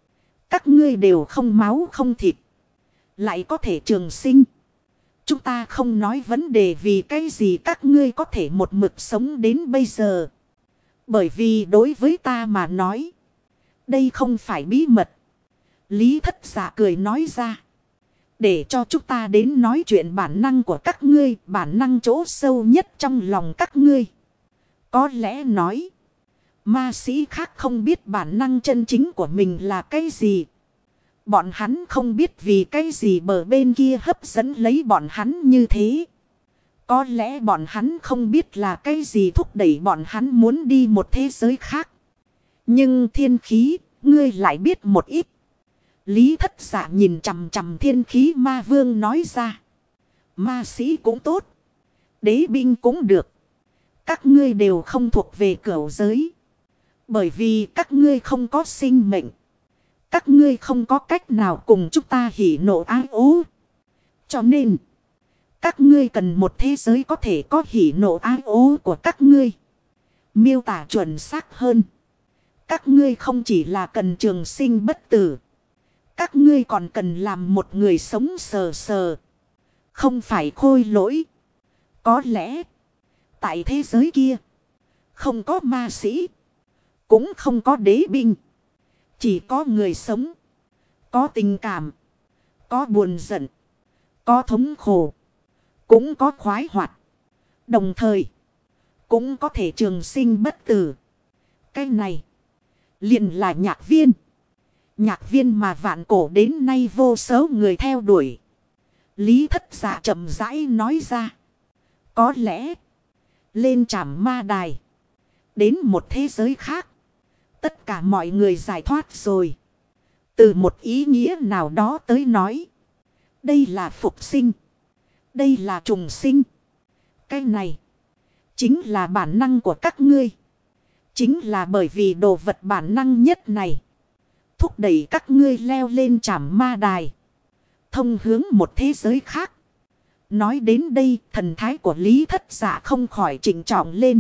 A: Các ngươi đều không máu không thịt. Lại có thể trường sinh. Chúng ta không nói vấn đề vì cái gì các ngươi có thể một mực sống đến bây giờ. Bởi vì đối với ta mà nói. Đây không phải bí mật. Lý Thất Dạ cười nói ra. Để cho chúng ta đến nói chuyện bản năng của các ngươi. Bản năng chỗ sâu nhất trong lòng các ngươi. Có lẽ nói. Ma sĩ khác không biết bản năng chân chính của mình là cái gì. Bọn hắn không biết vì cái gì bờ bên kia hấp dẫn lấy bọn hắn như thế. Có lẽ bọn hắn không biết là cái gì thúc đẩy bọn hắn muốn đi một thế giới khác. Nhưng thiên khí, ngươi lại biết một ít. Lý Thất Dạ nhìn chằm chằm thiên khí ma vương nói ra. Ma sĩ cũng tốt. Đế binh cũng được. Các ngươi đều không thuộc về cửu giới. Bởi vì các ngươi không có sinh mệnh. Các ngươi không có cách nào cùng chúng ta hỉ nộ ái ố. Cho nên, các ngươi cần một thế giới có thể có hỉ nộ ái ố của các ngươi. Miêu tả chuẩn xác hơn. Các ngươi không chỉ là cần trường sinh bất tử. Các ngươi còn cần làm một người sống sờ sờ. Không phải khôi lỗi. Có lẽ, tại thế giới kia, không có ma sĩ. Cũng không có đế binh. Chỉ có người sống. Có tình cảm. Có buồn giận. Có thống khổ. Cũng có khoái hoạt. Đồng thời, cũng có thể trường sinh bất tử. Cái này, liền là nhạc viên. Nhạc viên mà vạn cổ đến nay vô số người theo đuổi. Lý Thất Dạ chậm rãi nói ra. Có lẽ, lên trảm ma đài. Đến một thế giới khác. Tất cả mọi người giải thoát rồi. Từ một ý nghĩa nào đó tới nói. Đây là phục sinh. Đây là trùng sinh. Cái này, chính là bản năng của các ngươi. Chính là bởi vì đồ vật bản năng nhất này. Thúc đẩy các ngươi leo lên trảm ma đài. Thông hướng một thế giới khác. Nói đến đây, thần thái của Lý Thất Dạ không khỏi trịnh trọng lên.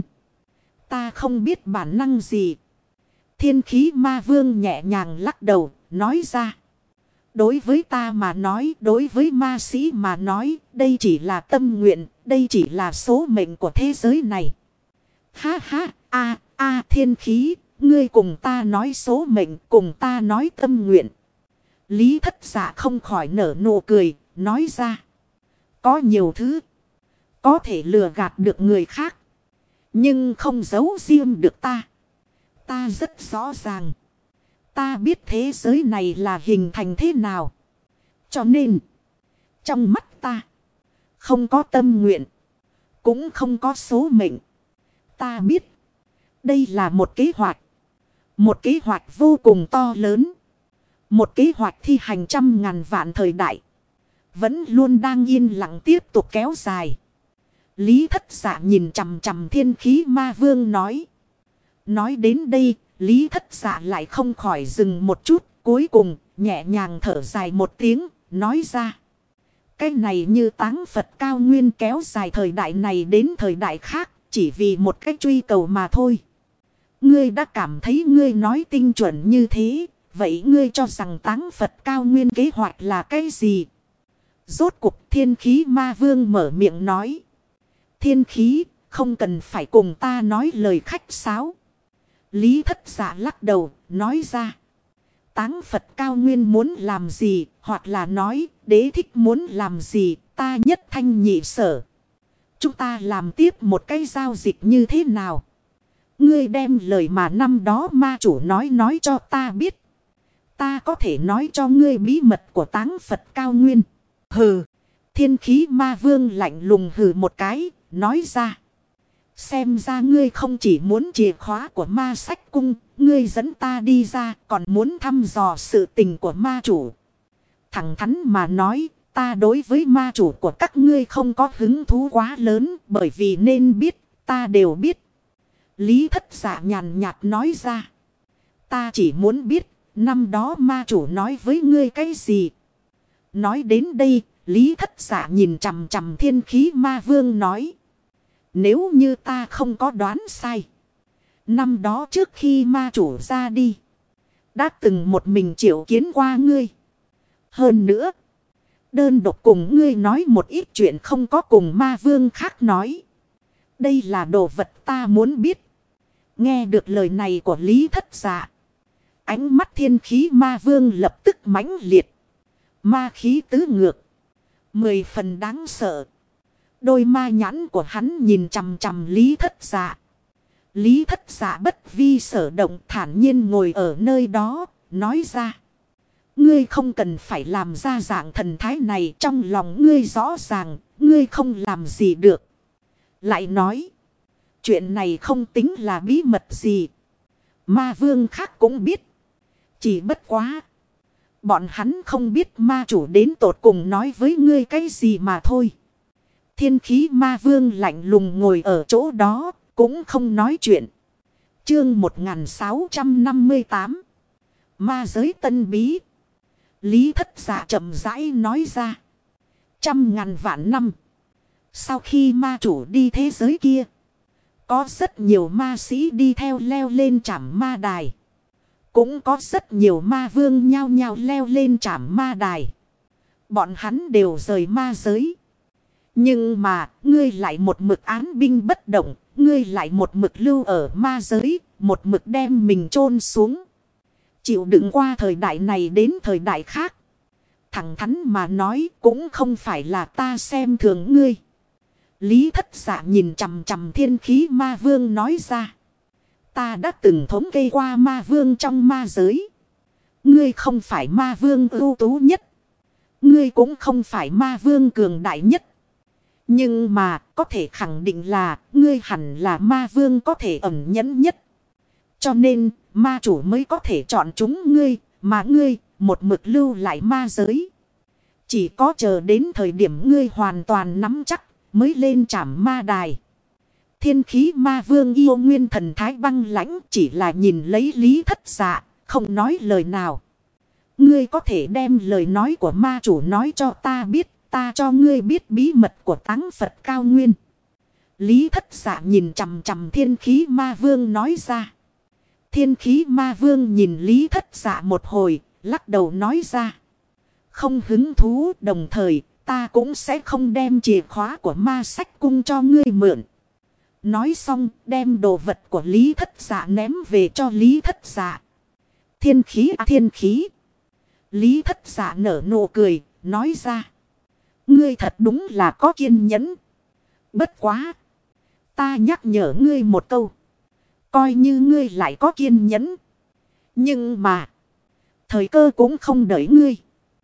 A: Ta không biết bản năng gì. Thiên khí ma vương nhẹ nhàng lắc đầu, nói ra. Đối với ta mà nói, đối với ma sĩ mà nói, đây chỉ là tâm nguyện, đây chỉ là số mệnh của thế giới này. Ha ha, thiên khí, ngươi cùng ta nói số mệnh, cùng ta nói tâm nguyện. Lý Thất Dạ không khỏi nở nụ cười, nói ra. Có nhiều thứ, có thể lừa gạt được người khác, nhưng không giấu riêng được ta. Ta rất rõ ràng. Ta biết thế giới này là hình thành thế nào. Cho nên, trong mắt ta, không có tâm nguyện, cũng không có số mệnh. Ta biết, đây là một kế hoạch. Một kế hoạch vô cùng to lớn. Một kế hoạch thi hành trăm ngàn vạn thời đại. Vẫn luôn đang yên lặng tiếp tục kéo dài. Lý Thất Dạ nhìn chằm chằm thiên khí ma vương nói. Nói đến đây, Lý Thất Dạ lại không khỏi dừng một chút. Cuối cùng, nhẹ nhàng thở dài một tiếng, nói ra. Cái này như táng Phật cao nguyên kéo dài thời đại này đến thời đại khác. Chỉ vì một cách truy cầu mà thôi. Ngươi đã cảm thấy ngươi nói tinh chuẩn như thế. Vậy ngươi cho rằng táng Phật cao nguyên kế hoạch là cái gì? Rốt cuộc thiên khí ma vương mở miệng nói. Thiên khí, không cần phải cùng ta nói lời khách sáo. Lý Thất Dạ lắc đầu, nói ra. Táng Phật cao nguyên muốn làm gì, hoặc là nói, đế thích muốn làm gì, ta nhất thanh nhị sở. Chúng ta làm tiếp một cái giao dịch như thế nào? Ngươi đem lời mà năm đó ma chủ nói cho ta biết. Ta có thể nói cho ngươi bí mật của táng Phật cao nguyên. Hừ, thiên khí ma vương lạnh lùng hừ một cái, nói ra. Xem ra ngươi không chỉ muốn chìa khóa của ma sách cung, ngươi dẫn ta đi ra, còn muốn thăm dò sự tình của ma chủ. Thẳng thắn mà nói, ta đối với ma chủ của các ngươi không có hứng thú quá lớn, bởi vì nên biết, ta đều biết. Lý Thất Dạ nhàn nhạt nói ra. Ta chỉ muốn biết, năm đó ma chủ nói với ngươi cái gì? Nói đến đây, Lý Thất Dạ nhìn chằm chằm thiên khí ma vương nói. Nếu như ta không có đoán sai. Năm đó trước khi ma chủ ra đi. Đã từng một mình triệu kiến qua ngươi. Hơn nữa. Đơn độc cùng ngươi nói một ít chuyện không có cùng ma vương khác nói. Đây là đồ vật ta muốn biết. Nghe được lời này của Lý Thất Dạ. Ánh mắt thiên khí ma vương lập tức mãnh liệt. Ma khí tứ ngược. 10 phần đáng sợ. Đôi ma nhãn của hắn nhìn chằm chằm Lý Thất Dạ. Lý Thất Dạ bất vi sở động thản nhiên ngồi ở nơi đó, nói ra. Ngươi không cần phải làm ra dạng thần thái này, trong lòng ngươi rõ ràng, ngươi không làm gì được. Lại nói, chuyện này không tính là bí mật gì. Ma vương khác cũng biết. Chỉ bất quá. Bọn hắn không biết ma chủ đến tột cùng nói với ngươi cái gì mà thôi. Thiên khí ma vương lạnh lùng ngồi ở chỗ đó, cũng không nói chuyện. Chương 1658. Ma giới tân bí. Lý Thất Dạ chậm rãi nói ra. 100.000 vạn năm. Sau khi ma chủ đi thế giới kia, có rất nhiều ma sĩ đi theo leo lên trảm ma đài. Cũng có rất nhiều ma vương nhao nhao leo lên trảm ma đài. Bọn hắn đều rời ma giới. Nhưng mà, ngươi lại một mực án binh bất động, ngươi lại một mực lưu ở ma giới, một mực đem mình chôn xuống. Chịu đựng qua thời đại này đến thời đại khác. Thẳng thắn mà nói cũng không phải là ta xem thường ngươi. Lý Thất Dạ nhìn chằm chằm thiên khí ma vương nói ra. Ta đã từng thống kê qua ma vương trong ma giới. Ngươi không phải ma vương ưu tú nhất. Ngươi cũng không phải ma vương cường đại nhất. Nhưng mà có thể khẳng định là ngươi hẳn là ma vương có thể ẩn nhẫn nhất. Cho nên ma chủ mới có thể chọn chúng ngươi, mà ngươi một mực lưu lại ma giới. Chỉ có chờ đến thời điểm ngươi hoàn toàn nắm chắc mới lên trảm ma đài. Thiên khí ma vương yêu nguyên thần thái băng lãnh chỉ là nhìn lấy Lý Thất Dạ, không nói lời nào. Ngươi có thể đem lời nói của ma chủ nói cho ta biết, ta cho ngươi biết bí mật của Táng Phật Cao Nguyên. Lý Thất Dạ nhìn chằm chằm thiên khí ma vương nói ra. Thiên khí ma vương nhìn Lý Thất Dạ một hồi, lắc đầu nói ra. Không hứng thú, đồng thời ta cũng sẽ không đem chìa khóa của ma sách cung cho ngươi mượn. Nói xong đem đồ vật của Lý Thất Dạ ném về cho Lý Thất Dạ. Thiên khí à thiên khí. Lý Thất Dạ nở nụ cười, nói ra. Ngươi thật đúng là có kiên nhẫn. Bất quá. Ta nhắc nhở ngươi một câu. Coi như ngươi lại có kiên nhẫn. Nhưng mà. Thời cơ cũng không đợi ngươi.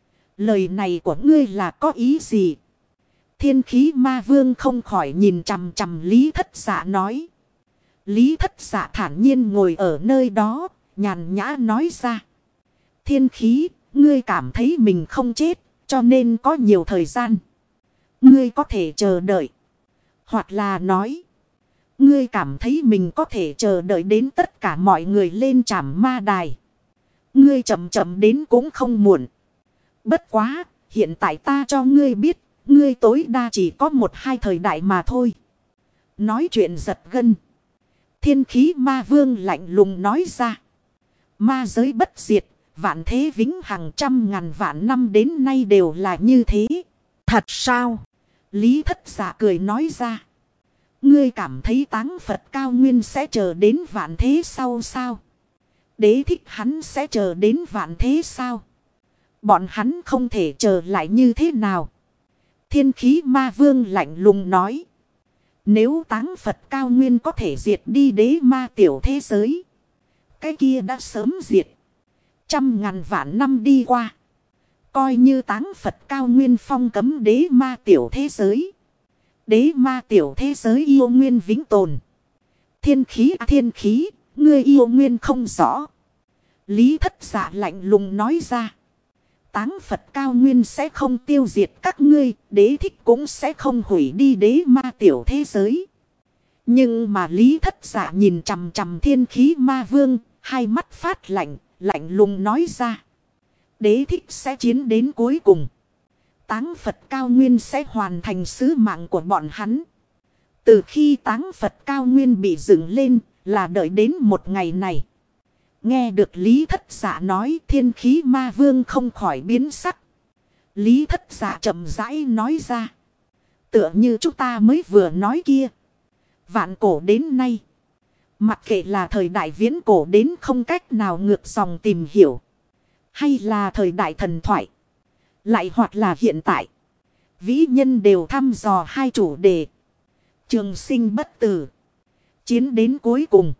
A: Lời này của ngươi là có ý gì? Thiên khí ma vương không khỏi nhìn chằm chằm Lý Thất Dạ nói. Lý Thất Dạ thản nhiên ngồi ở nơi đó, nhàn nhã nói ra. Thiên khí, ngươi cảm thấy mình không chết, cho nên có nhiều thời gian. Ngươi có thể chờ đợi. Hoặc là nói. Ngươi cảm thấy mình có thể chờ đợi đến tất cả mọi người lên trảm ma đài. Ngươi chậm chậm đến cũng không muộn. Bất quá, hiện tại ta cho ngươi biết, ngươi tối đa chỉ có 1-2 thời đại mà thôi. Nói chuyện giật gân. Thiên khí ma vương lạnh lùng nói ra. Ma giới bất diệt, vạn thế vĩnh hằng 100.000 vạn năm đến nay đều là như thế. Thật sao? Lý Thất Dạ cười nói ra. Ngươi cảm thấy Táng Phật Cao Nguyên sẽ chờ đến vạn thế sau sao? Đế thích hắn sẽ chờ đến vạn thế sao? Bọn hắn không thể chờ lại như thế nào? Thiên khí ma vương lạnh lùng nói. Nếu Táng Phật Cao Nguyên có thể diệt đi đế ma tiểu thế giới. Cái kia đã sớm diệt. 100.000 vạn năm đi qua. Coi như Táng Phật Cao Nguyên phong cấm đế ma tiểu thế giới. Đế ma tiểu thế giới yêu nguyên vĩnh tồn. Thiên khí à thiên khí, ngươi yêu nguyên không rõ. Lý Thất Dạ lạnh lùng nói ra. Táng Phật Cao Nguyên sẽ không tiêu diệt các ngươi, đế thích cũng sẽ không hủy đi đế ma tiểu thế giới. Nhưng mà Lý Thất Dạ nhìn chằm chằm thiên khí ma vương, hai mắt phát lạnh, lạnh lùng nói ra. Đế thích sẽ chiến đến cuối cùng. Táng Phật Cao Nguyên sẽ hoàn thành sứ mạng của bọn hắn. Từ khi Táng Phật Cao Nguyên bị dựng lên là đợi đến một ngày này. Nghe được Lý Thất Dạ nói thiên khí ma vương không khỏi biến sắc. Lý Thất Dạ chậm rãi nói ra. Tựa như chúng ta mới vừa nói kia. Vạn cổ đến nay. Mặc kệ là thời đại viễn cổ đến không cách nào ngược dòng tìm hiểu. Hay là thời đại thần thoại. Lại hoặc là hiện tại. Vĩ nhân đều thăm dò hai chủ đề. Trường sinh bất tử. Chiến đến cuối cùng.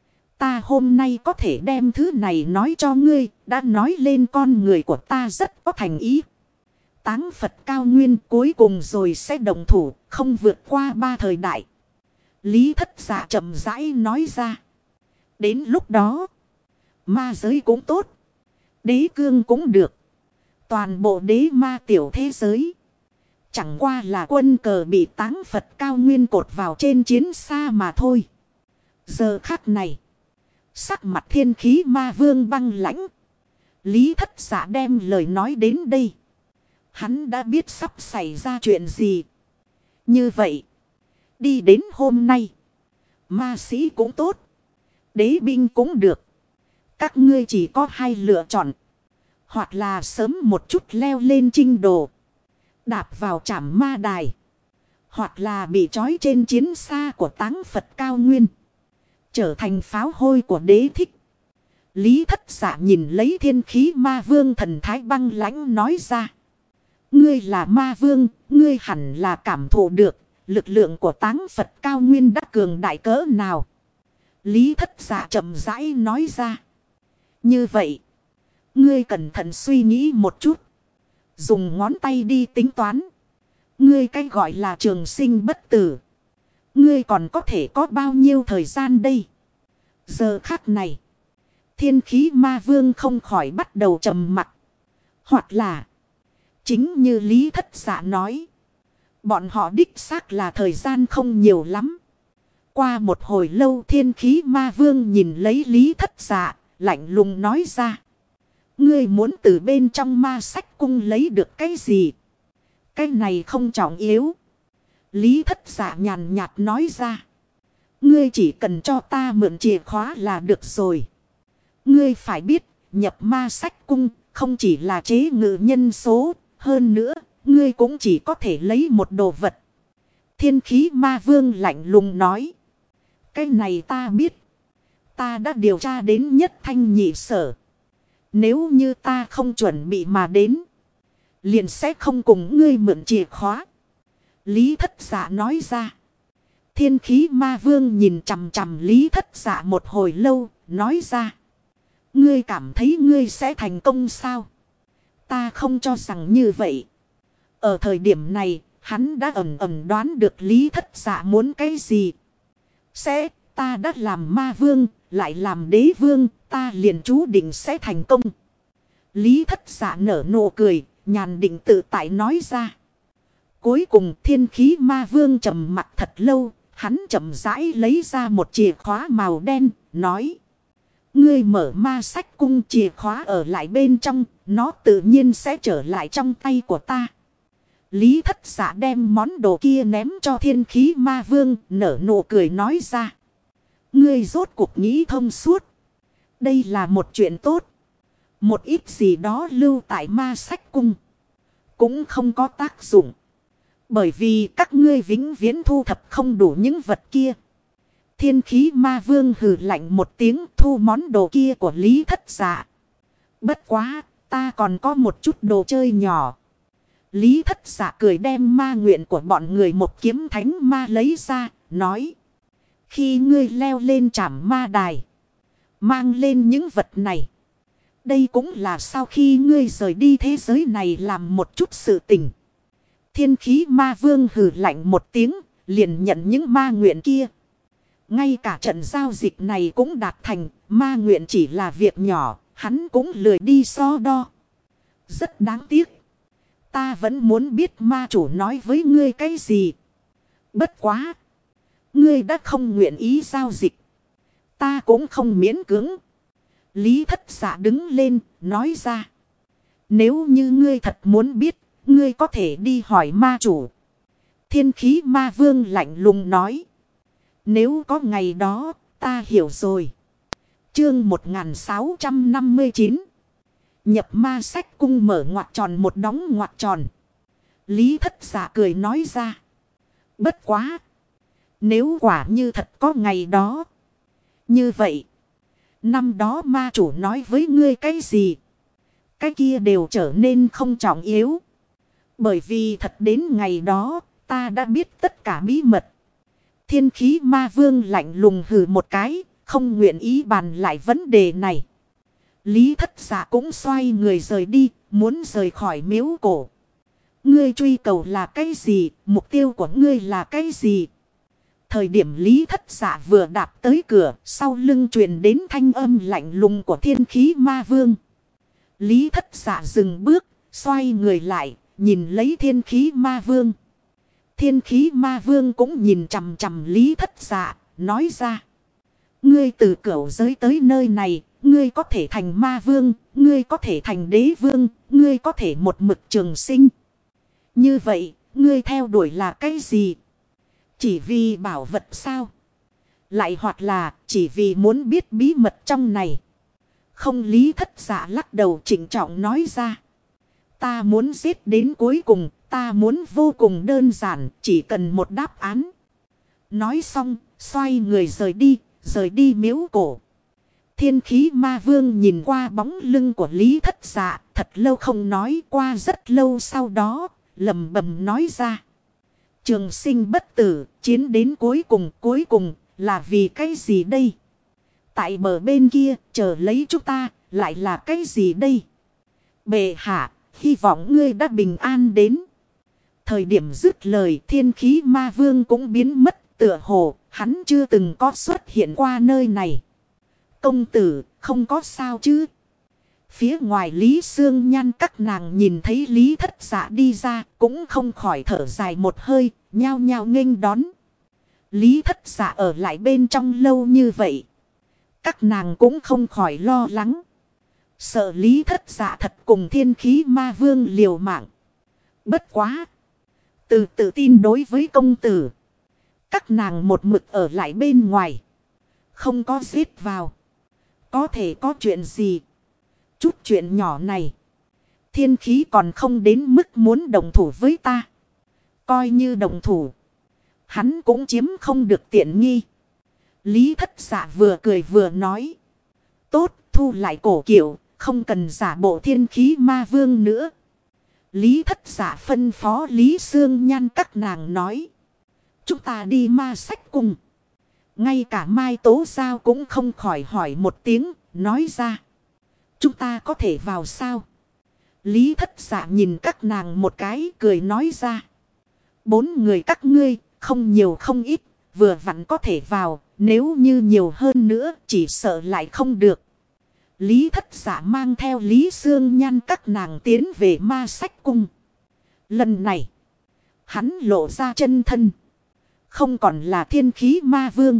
A: Ta hôm nay có thể đem thứ này nói cho ngươi. Đã nói lên con người của ta rất có thành ý. Táng Phật Cao Nguyên cuối cùng rồi sẽ đồng thủ. Không vượt qua 3 thời đại. Lý Thất Dạ chậm rãi nói ra. Đến lúc đó. Ma giới cũng tốt. Đế cương cũng được. Toàn bộ đế ma tiểu thế giới. Chẳng qua là quân cờ bị táng Phật cao nguyên cột vào trên chiến xa mà thôi. Giờ khắc này. Sắc mặt thiên khí ma vương băng lãnh. Lý Thất Dạ đem lời nói đến đây. Hắn đã biết sắp xảy ra chuyện gì. Như vậy. Đi đến hôm nay. Ma sĩ cũng tốt. Đế binh cũng được. Các ngươi chỉ có hai lựa chọn. Hoặc là sớm một chút leo lên trinh đồ. Đạp vào trảm ma đài. Hoặc là bị trói trên chiến xa của táng Phật cao nguyên. Trở thành pháo hôi của đế thích. Lý Thất Dạ nhìn lấy thiên khí ma vương thần thái băng lãnh nói ra. Ngươi là ma vương, ngươi hẳn là cảm thụ được. Lực lượng của táng Phật cao nguyên đã cường đại cỡ nào. Lý Thất Dạ chậm rãi nói ra. Như vậy. Ngươi cẩn thận suy nghĩ một chút. Dùng ngón tay đi tính toán. Ngươi cái gọi là trường sinh bất tử. Ngươi còn có thể có bao nhiêu thời gian đây? Giờ khắc này. Thiên khí ma vương không khỏi bắt đầu trầm mặc. Hoặc là. Chính như Lý Thất Dạ nói. Bọn họ đích xác là thời gian không nhiều lắm. Qua một hồi lâu thiên khí ma vương nhìn lấy Lý Thất Dạ. Lạnh lùng nói ra. Ngươi muốn từ bên trong ma sách cung lấy được cái gì? Cái này không trọng yếu. Lý Thất Dạ nhàn nhạt nói ra. Ngươi chỉ cần cho ta mượn chìa khóa là được rồi. Ngươi phải biết, nhập ma sách cung không chỉ là chế ngự nhân số. Hơn nữa, ngươi cũng chỉ có thể lấy một đồ vật. Thiên khí ma vương lạnh lùng nói. Cái này ta biết. Ta đã điều tra đến nhất thanh nhị sở. Nếu như ta không chuẩn bị mà đến. Liền sẽ không cùng ngươi mượn chìa khóa. Lý Thất Dạ nói ra. Thiên khí ma vương nhìn chằm chằm Lý Thất Dạ một hồi lâu. Nói ra. Ngươi cảm thấy ngươi sẽ thành công sao? Ta không cho rằng như vậy. Ở thời điểm này. Hắn đã ẩn ẩn đoán được Lý Thất Dạ muốn cái gì. Ta đã làm ma vương. Lại làm đế vương. Ta liền chú định sẽ thành công. Lý Thất Dạ nở nụ cười. Nhàn định tự tại nói ra. Cuối cùng thiên khí ma vương trầm mặt thật lâu. Hắn chậm rãi lấy ra một chìa khóa màu đen. Nói. Ngươi mở ma sách cung chìa khóa ở lại bên trong. Nó tự nhiên sẽ trở lại trong tay của ta. Lý Thất Dạ đem món đồ kia ném cho thiên khí ma vương. Nở nụ cười nói ra. Ngươi rốt cuộc nghĩ thông suốt. Đây là một chuyện tốt. Một ít gì đó lưu tại ma sách cung. Cũng không có tác dụng. Bởi vì các ngươi vĩnh viễn thu thập không đủ những vật kia. Thiên khí ma vương hừ lạnh một tiếng thu món đồ kia của Lý Thất Dạ. Bất quá, ta còn có một chút đồ chơi nhỏ. Lý Thất Dạ cười đem ma nguyện của bọn người một kiếm thánh ma lấy ra, nói. Khi ngươi leo lên trảm ma đài, mang lên những vật này. Đây cũng là sau khi ngươi rời đi thế giới này làm một chút sự tình. Thiên khí ma vương hừ lạnh một tiếng, liền nhận những ma nguyện kia. Ngay cả trận giao dịch này cũng đạt thành, ma nguyện chỉ là việc nhỏ, hắn cũng lười đi so đo. Rất đáng tiếc. Ta vẫn muốn biết ma chủ nói với ngươi cái gì. Bất quá. Ngươi đã không nguyện ý giao dịch. Ta cũng không miễn cưỡng. Lý Thất Dạ đứng lên, nói ra. Nếu như ngươi thật muốn biết, ngươi có thể đi hỏi ma chủ. Thiên khí ma vương lạnh lùng nói. Nếu có ngày đó, ta hiểu rồi. Chương 1659. Nhập ma sách cung mở ngoặc tròn một đóng ngoặc tròn. Lý Thất Dạ cười nói ra. Bất quá. Nếu quả như thật có ngày đó. Như vậy. Năm đó ma chủ nói với ngươi cái gì? Cái kia đều trở nên không trọng yếu. Bởi vì thật đến ngày đó. Ta đã biết tất cả bí mật. Thiên khí ma vương lạnh lùng hừ một cái. Không nguyện ý bàn lại vấn đề này. Lý Thất Dạ cũng xoay người rời đi. Muốn rời khỏi miếu cổ. Ngươi truy cầu là cái gì? Mục tiêu của ngươi là cái gì? Thời điểm Lý Thất Dạ vừa đạp tới cửa. Sau lưng truyền đến thanh âm lạnh lùng của thiên khí ma vương. Lý Thất Dạ dừng bước, xoay người lại, nhìn lấy Thiên Khí Ma Vương. Thiên Khí Ma Vương cũng nhìn chằm chằm Lý Thất Dạ, nói ra. Ngươi từ cửu giới tới nơi này, ngươi có thể thành ma vương, ngươi có thể thành đế vương, ngươi có thể một mực trường sinh. Như vậy, ngươi theo đuổi là cái gì? Chỉ vì bảo vật sao? Lại hoặc là chỉ vì muốn biết bí mật trong này? Không, Lý Thất Dạ lắc đầu trịnh trọng nói ra. Ta muốn giết đến cuối cùng, ta muốn vô cùng đơn giản, chỉ cần một đáp án. Nói xong, xoay người rời đi miếu cổ. Thiên Khí Ma Vương nhìn qua bóng lưng của Lý Thất Dạ, thật lâu không nói, qua rất lâu sau đó, lẩm bẩm nói ra. Trường sinh bất tử, chiến đến cuối cùng, là vì cái gì đây? Tại bờ bên kia, chờ lấy chúng ta, lại là cái gì đây? Bệ hạ, hy vọng ngươi đã bình an đến. Thời điểm dứt lời, Thiên Khí Ma Vương cũng biến mất, tựa hồ, hắn chưa từng có xuất hiện qua nơi này. Công tử, không có sao chứ? Phía ngoài Lý Sương Nhan các nàng nhìn thấy Lý Thất Dạ đi ra, cũng không khỏi thở dài một hơi, nhao nhao nghênh đón. Lý Thất Dạ ở lại bên trong lâu như vậy, các nàng cũng không khỏi lo lắng. Sợ Lý Thất Dạ thật cùng Thiên Khí Ma Vương liều mạng. Bất quá, từ tự tin đối với công tử, các nàng một mực ở lại bên ngoài, không có giết vào. Có thể có chuyện gì? Chút chuyện nhỏ này, Thiên Khí còn không đến mức muốn đồng thủ với ta. Coi như đồng thủ, hắn cũng chiếm không được tiện nghi. Lý Thất Dạ vừa cười vừa nói. Tốt, thu lại cổ kiệu, không cần giả bộ Thiên Khí Ma Vương nữa. Lý Thất Dạ phân phó Lý Sương Nhan các nàng nói. Chúng ta đi Ma Sách Cung. Ngay cả Mai Tố Giao cũng không khỏi hỏi một tiếng, nói ra. Chúng ta có thể vào sao? Lý Thất Dạ nhìn các nàng một cái, cười nói ra. 4 người các ngươi, không nhiều không ít, vừa vặn có thể vào, nếu như nhiều hơn nữa, chỉ sợ lại không được. Lý Thất Dạ mang theo Lý Sương Nhan các nàng tiến về Ma Sách Cung. Lần này, hắn lộ ra chân thân. Không còn là Thiên Khí Ma Vương.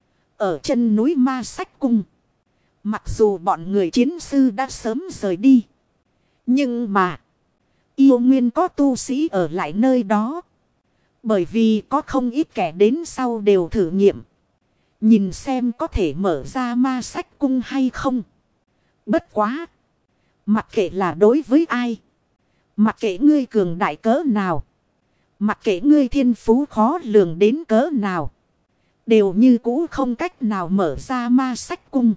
A: Ở chân núi Ma Sách Cung, mặc dù bọn người chiến sư đã sớm rời đi, nhưng mà yêu nguyên có tu sĩ ở lại nơi đó. Bởi vì có không ít kẻ đến sau đều thử nghiệm, nhìn xem có thể mở ra Ma Sách Cung hay không. Bất quá, mặc kệ là đối với ai, mặc kệ ngươi cường đại cỡ nào, mặc kệ ngươi thiên phú khó lường đến cỡ nào, đều như cũ không cách nào mở ra Ma Sách Cung.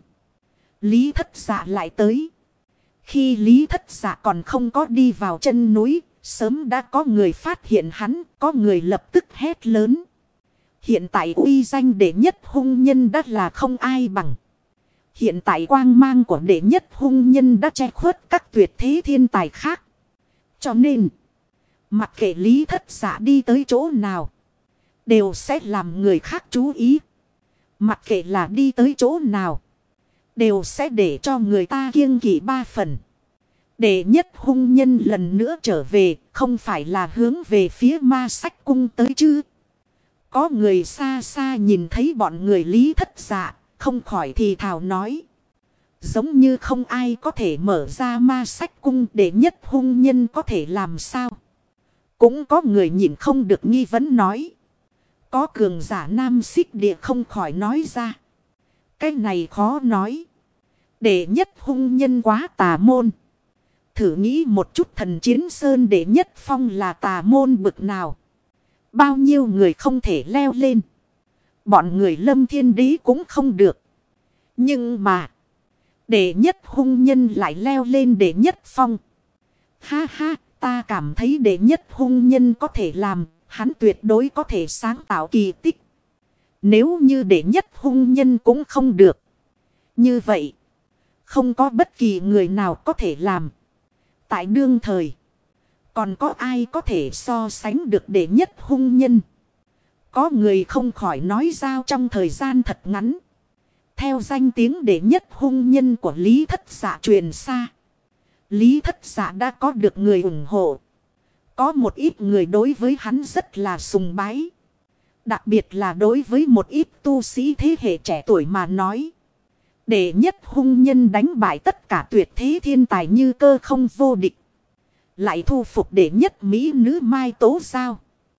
A: Lý Thất Dạ lại tới. Khi Lý Thất Dạ còn không có đi vào chân núi, sớm đã có người phát hiện hắn, có người lập tức hét lớn. Hiện tại uy danh đệ nhất hung nhân đã là không ai bằng. Hiện tại quang mang của đệ nhất hung nhân đã che khuất các tuyệt thế thiên tài khác. Cho nên, mặc kệ Lý Thất Dạ đi tới chỗ nào, đều sẽ làm người khác chú ý. Mặc kệ là đi tới chỗ nào, đều sẽ để cho người ta kiêng kỵ 3 phần. Đệ nhất hung nhân lần nữa trở về, không phải là hướng về phía Ma Sách Cung tới chứ. Có người xa xa nhìn thấy bọn người Lý Thất Dạ, không khỏi thì thào nói. Giống như không ai có thể mở ra Ma Sách Cung, đệ nhất hung nhân có thể làm sao. Cũng có người nhìn không được nghi vấn nói. Có cường giả Nam Xích Địa không khỏi nói ra. Cái này khó nói. Đệ nhất hung nhân quá tà môn. Thử nghĩ một chút Thần Chiến Sơn đệ nhất phong là tà môn bực nào. Bao nhiêu người không thể leo lên. Bọn người Lâm Thiên Đế cũng không được. Nhưng mà, đệ nhất hung nhân lại leo lên đệ nhất phong. Ha ha, ta cảm thấy đệ nhất hung nhân có thể làm, hắn tuyệt đối có thể sáng tạo kỳ tích. Nếu như đệ nhất hung nhân cũng không được, như vậy, không có bất kỳ người nào có thể làm. Tại đương thời, còn có ai có thể so sánh được đệ nhất hung nhân? Có người không khỏi nói giao trong thời gian thật ngắn. Theo danh tiếng đệ nhất hung nhân của Lý Thất Dạ truyền xa. Lý Thất Dạ đã có được người ủng hộ. Có một ít người đối với hắn rất là sùng bái. Đặc biệt là đối với một ít tu sĩ thế hệ trẻ tuổi mà nói. Đệ nhất hung nhân đánh bại tất cả tuyệt thế thiên tài như cơ không vô địch. Lại thu phục đệ nhất mỹ nữ Mai Tố Giao.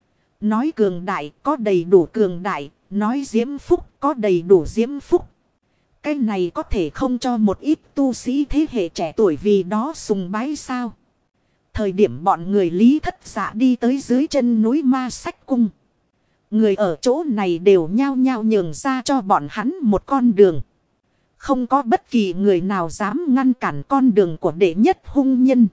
A: Nói cường đại có đầy đủ cường đại. Nói diễm phúc có đầy đủ diễm phúc. Cái này có thể không cho một ít tu sĩ thế hệ trẻ tuổi vì đó sùng bái sao. Thời điểm bọn người Lý Thất Dạ đi tới dưới chân núi Ma Sách Cung. Người ở chỗ này đều nhao nhao nhường ra cho bọn hắn một con đường. Không có bất kỳ người nào dám ngăn cản con đường của đệ nhất hung nhân.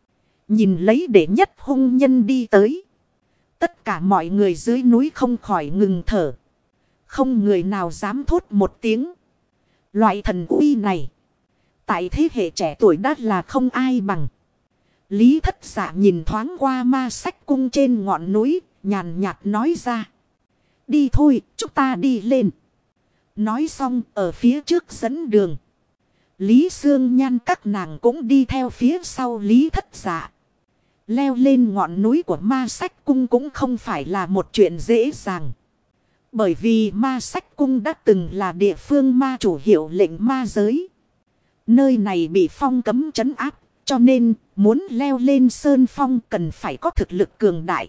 A: Nhìn lấy đệ nhất hung nhân đi tới. Tất cả mọi người dưới núi không khỏi ngừng thở. Không người nào dám thốt một tiếng. Loại thần uy này. Tại thế hệ trẻ tuổi đã là không ai bằng. Lý Thất Dạ nhìn thoáng qua Ma Sách Cung trên ngọn núi. Nhàn nhạt nói ra. Đi thôi, chúng ta đi lên. Nói xong ở phía trước dẫn đường. Lý Sương Nhan các nàng cũng đi theo phía sau Lý Thất Dạ. Leo lên ngọn núi của Ma Sách Cung cũng không phải là một chuyện dễ dàng. Bởi vì Ma Sách Cung đã từng là địa phương ma chủ hiệu lệnh ma giới. Nơi này bị phong cấm trấn áp, cho nên muốn leo lên sơn phong cần phải có thực lực cường đại.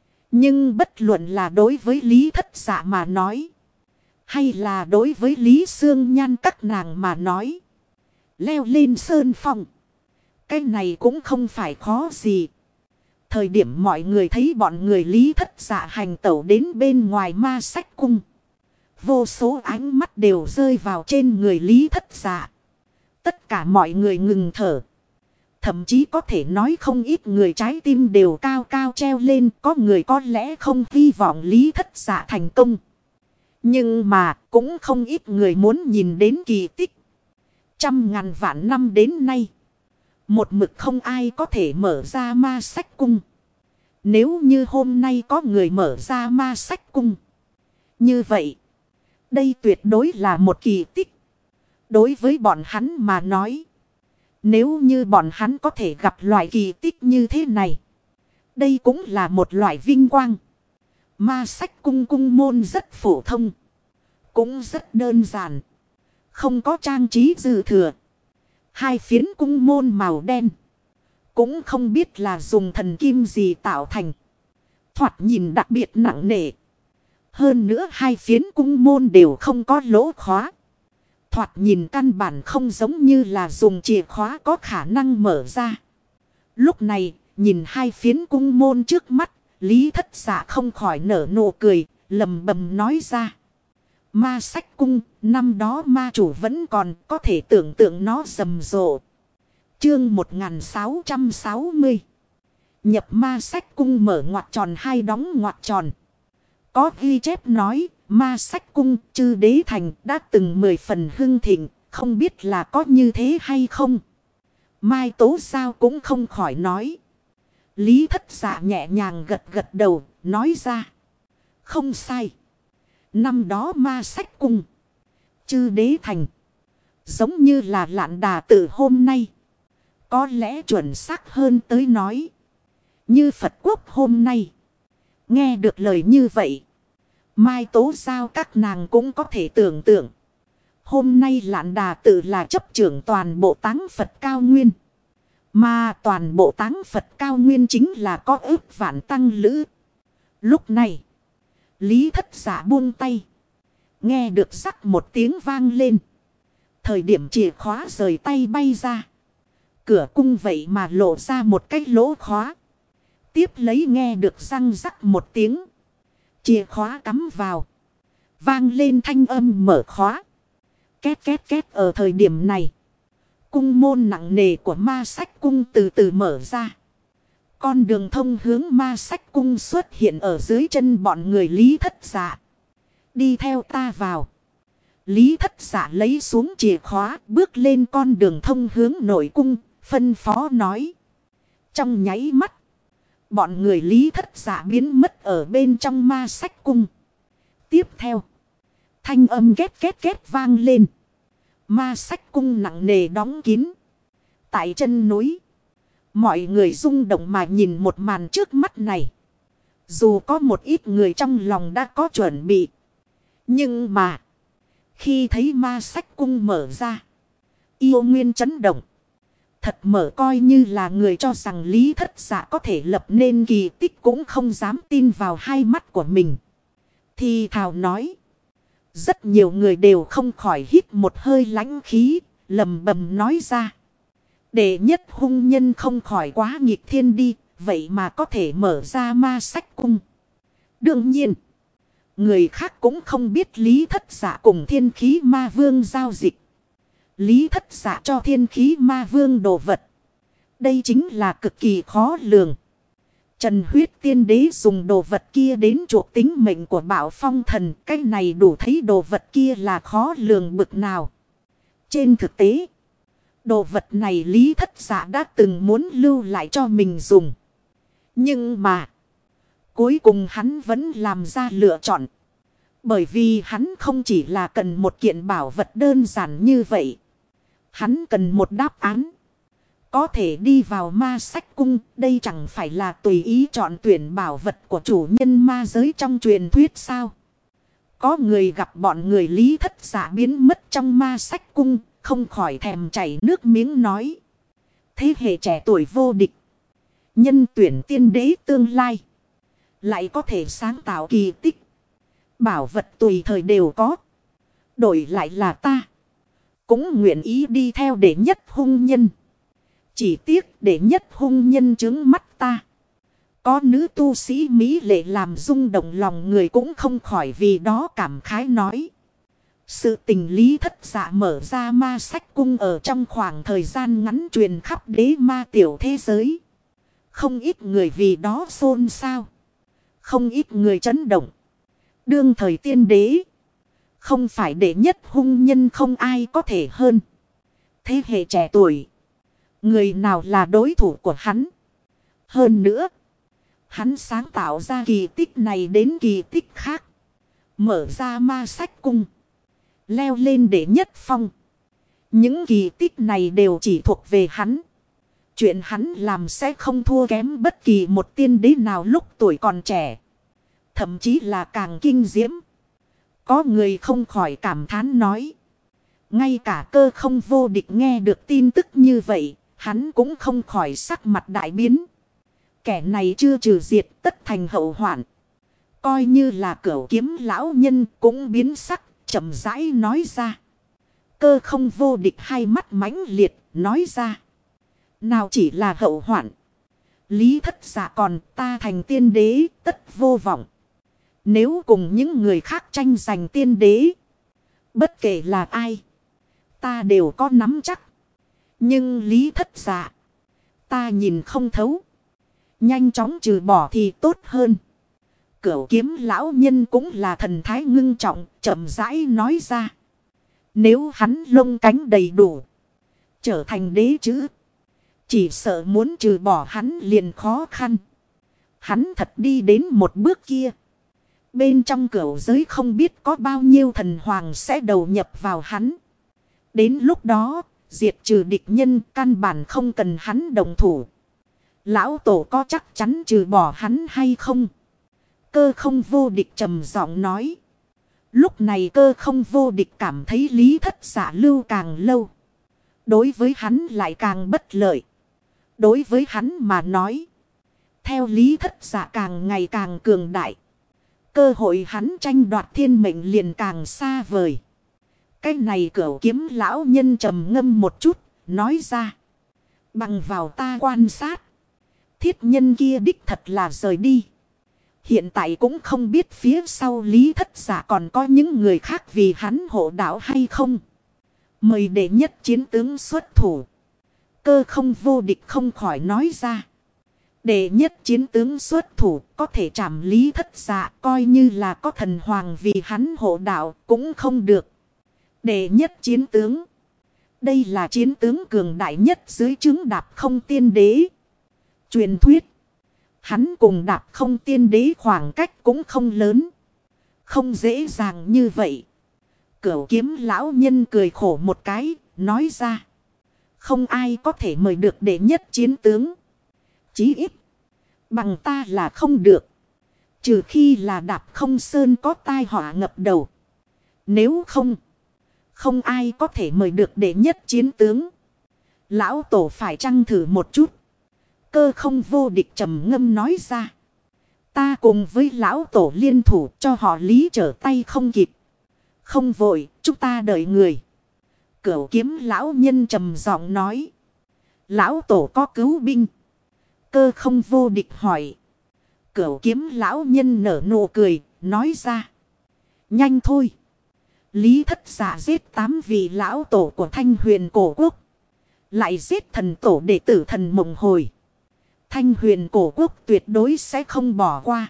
A: Nhưng bất luận là đối với Lý Thất Dạ mà nói, hay là đối với Lý Sương Nhan các nàng mà nói, leo lên sơn phong, cái này cũng không phải khó gì. Thời điểm mọi người thấy bọn người Lý Thất Dạ hành tẩu đến bên ngoài Ma Sách Cung. Vô số ánh mắt đều rơi vào trên người Lý Thất Dạ. Tất cả mọi người ngừng thở. Thậm chí có thể nói không ít người trái tim đều cao cao treo lên. Có người có lẽ không hy vọng Lý Thất Dạ thành công. Nhưng mà cũng không ít người muốn nhìn đến kỳ tích. Trăm ngàn vạn năm đến nay. Một mực không ai có thể mở ra Ma Sách Cung. Nếu như hôm nay có người mở ra Ma Sách Cung. Như vậy. Đây tuyệt đối là một kỳ tích. Đối với bọn hắn mà nói. Nếu như bọn hắn có thể gặp loại kỳ tích như thế này. Đây cũng là một loại vinh quang. Ma Sách Cung cung môn rất phổ thông. Cũng rất đơn giản. Không có trang trí dư thừa. Hai phiến cung môn màu đen. Cũng không biết là dùng thần kim gì tạo thành. Thoạt nhìn đặc biệt nặng nề. Hơn nữa hai phiến cung môn đều không có lỗ khóa. Thoạt nhìn căn bản không giống như là dùng chìa khóa có khả năng mở ra. Lúc này, nhìn hai phiến cung môn trước mắt, Lý Thất Dạ không khỏi nở nụ cười, lầm bầm nói ra. Ma Sách Cung, năm đó ma chủ vẫn còn có thể tưởng tượng nó rầm rộ. Chương 1660. Nhập Ma Sách Cung mở ngoặc tròn hai đóng ngoặc tròn. Có ghi chép nói, Ma Sách Cung chư đế thành đã từng 10 phần hưng thịnh, không biết là có như thế hay không. Mai Tố Giao cũng không khỏi nói. Lý Thất Dạ nhẹ nhàng gật gật đầu, nói ra. Không sai. Năm đó Ma Sách Cung, chư đế thành, giống như là Lạn Đà Tự hôm nay. Có lẽ chuẩn xác hơn tới nói. Như Phật Quốc hôm nay. Nghe được lời như vậy. Mai Tố Giao các nàng cũng có thể tưởng tượng. Hôm nay Lạn Đà Tự là chấp trưởng toàn bộ Táng Phật Cao Nguyên. Mà toàn bộ Táng Phật Cao Nguyên chính là có ước vạn tăng lữ. Lúc này. Lý Thất Dạ buông tay. Nghe được rắc một tiếng vang lên. Thời điểm chìa khóa rời tay bay ra. Cửa cung vậy mà lộ ra một cái lỗ khóa. Tiếp lấy nghe được răng rắc một tiếng. Chìa khóa cắm vào. Vang lên thanh âm mở khóa. Két két két ở thời điểm này. Cung môn nặng nề của Ma Sách Cung từ từ mở ra. Con đường thông hướng Ma Sách Cung xuất hiện ở dưới chân bọn người Lý Thất Dạ. Đi theo ta vào. Lý Thất Dạ lấy xuống chìa khóa bước lên con đường thông hướng nội cung, phân phó nói. Trong nháy mắt, bọn người Lý Thất Dạ biến mất ở bên trong Ma Sách Cung. Tiếp theo, thanh âm két két két vang lên. Ma Sách Cung nặng nề đóng kín. Tại chân núi, Mọi người rung động mà nhìn một màn trước mắt này. Dù có một ít người trong lòng đã có chuẩn bị. Nhưng mà. Khi thấy ma sách cung mở ra. Yêu nguyên chấn động. Thật mở coi như là người cho rằng Lý Thất Dạ có thể lập nên kỳ tích cũng không dám tin vào hai mắt của mình. Thì thào nói. Rất nhiều người đều không khỏi hít một hơi lãnh khí. Lầm bầm nói ra. Đệ nhất hung nhân không khỏi quá nghịch thiên đi. Vậy mà có thể mở ra ma sách cung. Đương nhiên. Người khác cũng không biết Lý Thất Dạ cùng Thiên Khí Ma Vương giao dịch. Lý Thất Dạ cho Thiên Khí Ma Vương đồ vật. Đây chính là cực kỳ khó lường. Trần Huyết Tiên Đế dùng đồ vật kia đến chuộc tính mệnh của Bảo Phong Thần. Cái này đủ thấy đồ vật kia là khó lường bực nào. Trên thực tế, đồ vật này Lý Thất Dạ đã từng muốn lưu lại cho mình dùng. Nhưng mà, cuối cùng hắn vẫn làm ra lựa chọn. Bởi vì hắn không chỉ là cần một kiện bảo vật đơn giản như vậy. Hắn cần một đáp án. Có thể đi vào ma sách cung. Đây chẳng phải là tùy ý chọn tuyển bảo vật của chủ nhân ma giới trong truyền thuyết sao. Có người gặp bọn người Lý Thất Dạ biến mất trong ma sách cung. Không khỏi thèm chảy nước miếng nói. Thế hệ trẻ tuổi vô địch. Nhân tuyển tiên đế tương lai. Lại có thể sáng tạo kỳ tích. Bảo vật tùy thời đều có. Đổi lại là ta. Cũng nguyện ý đi theo đệ nhất hung nhân. Chỉ tiếc đệ nhất hung nhân trướng mắt ta. Có nữ tu sĩ Mỹ lệ làm rung động lòng người cũng không khỏi vì đó cảm khái nói. Sự tình Lý Thất Dạ mở ra ma sách cung ở trong khoảng thời gian ngắn truyền khắp đế ma tiểu thế giới. Không ít người vì đó xôn xao. Không ít người chấn động. Đương thời tiên đế. Không phải đệ nhất hung nhân không ai có thể hơn. Thế hệ trẻ tuổi. Người nào là đối thủ của hắn. Hơn nữa. Hắn sáng tạo ra kỳ tích này đến kỳ tích khác. Mở ra ma sách cung. Leo lên đệ nhất phong. Những kỳ tích này đều chỉ thuộc về hắn. Chuyện hắn làm sẽ không thua kém bất kỳ một tiên đế nào lúc tuổi còn trẻ. Thậm chí là càng kinh diễm. Có người không khỏi cảm thán nói. Ngay cả Cơ Không Vô Địch nghe được tin tức như vậy. Hắn cũng không khỏi sắc mặt đại biến. Kẻ này chưa trừ diệt tất thành hậu hoạn. Coi như là Cửu Kiếm lão nhân cũng biến sắc. Chậm rãi nói ra. Cơ Không Vô Địch hai mắt mãnh liệt nói ra. Nào chỉ là hậu hoạn. Lý Thất Dạ còn ta thành tiên đế tất vô vọng. Nếu cùng những người khác tranh giành tiên đế. Bất kể là ai. Ta đều có nắm chắc. Nhưng Lý Thất Dạ. Ta nhìn không thấu. Nhanh chóng trừ bỏ thì tốt hơn. Cửu Kiếm lão nhân cũng là thần thái ngưng trọng. Chậm rãi nói ra. Nếu hắn lông cánh đầy đủ. Trở thành đế chữ. Chỉ sợ muốn trừ bỏ hắn liền khó khăn. Hắn thật đi đến một bước kia. Bên trong cửu giới không biết có bao nhiêu thần hoàng sẽ đầu nhập vào hắn. Đến lúc đó, diệt trừ địch nhân căn bản không cần hắn đồng thủ. Lão tổ có chắc chắn trừ bỏ hắn hay không? Cơ Không Vô Địch trầm giọng nói. Lúc này Cơ Không Vô Địch cảm thấy Lý Thất Dạ lưu càng lâu. Đối với hắn lại càng bất lợi. Đối với hắn mà nói. Theo Lý Thất Dạ càng ngày càng cường đại. Cơ hội hắn tranh đoạt thiên mệnh liền càng xa vời. Cái này Cửu Kiếm lão nhân trầm ngâm một chút. Nói ra. Bằng vào ta quan sát. Thiết nhân kia đích thật là rời đi. Hiện tại cũng không biết phía sau Lý Thất Dạ còn có những người khác vì hắn hộ đạo hay không. Mời đệ nhất chiến tướng xuất thủ. Cơ Không Vô Địch không khỏi nói ra. Đệ nhất chiến tướng xuất thủ có thể trảm Lý Thất Dạ coi như là có thần hoàng vì hắn hộ đạo cũng không được. Đệ nhất chiến tướng. Đây là chiến tướng cường đại nhất dưới trướng Đạp Không tiên đế. Truyền thuyết. Hắn cùng Đạp Không tiên đế khoảng cách cũng không lớn. Không dễ dàng như vậy. Cửu Kiếm lão nhân cười khổ một cái, nói ra. Không ai có thể mời được đệ nhất chiến tướng. Chí ít. Bằng ta là không được. Trừ khi là Đạp Không Sơn có tai họa ngập đầu. Nếu không. Không ai có thể mời được đệ nhất chiến tướng. Lão tổ phải chăng thử một chút. Cơ Không Vô Địch trầm ngâm nói ra. Ta cùng với lão tổ liên thủ cho họ Lý trở tay không kịp. Không vội, chúng ta đợi người. Cửu Kiếm lão nhân trầm giọng nói. Lão tổ có cứu binh. Cơ Không Vô Địch hỏi. Cửu Kiếm lão nhân nở nụ cười, nói ra. Nhanh thôi. Lý Thất Dạ giết 8 vị lão tổ của Thanh Huyền Cổ Quốc. Lại giết thần tổ đệ tử Thần Mộng Hồi. Thanh Huyền Cổ Quốc tuyệt đối sẽ không bỏ qua.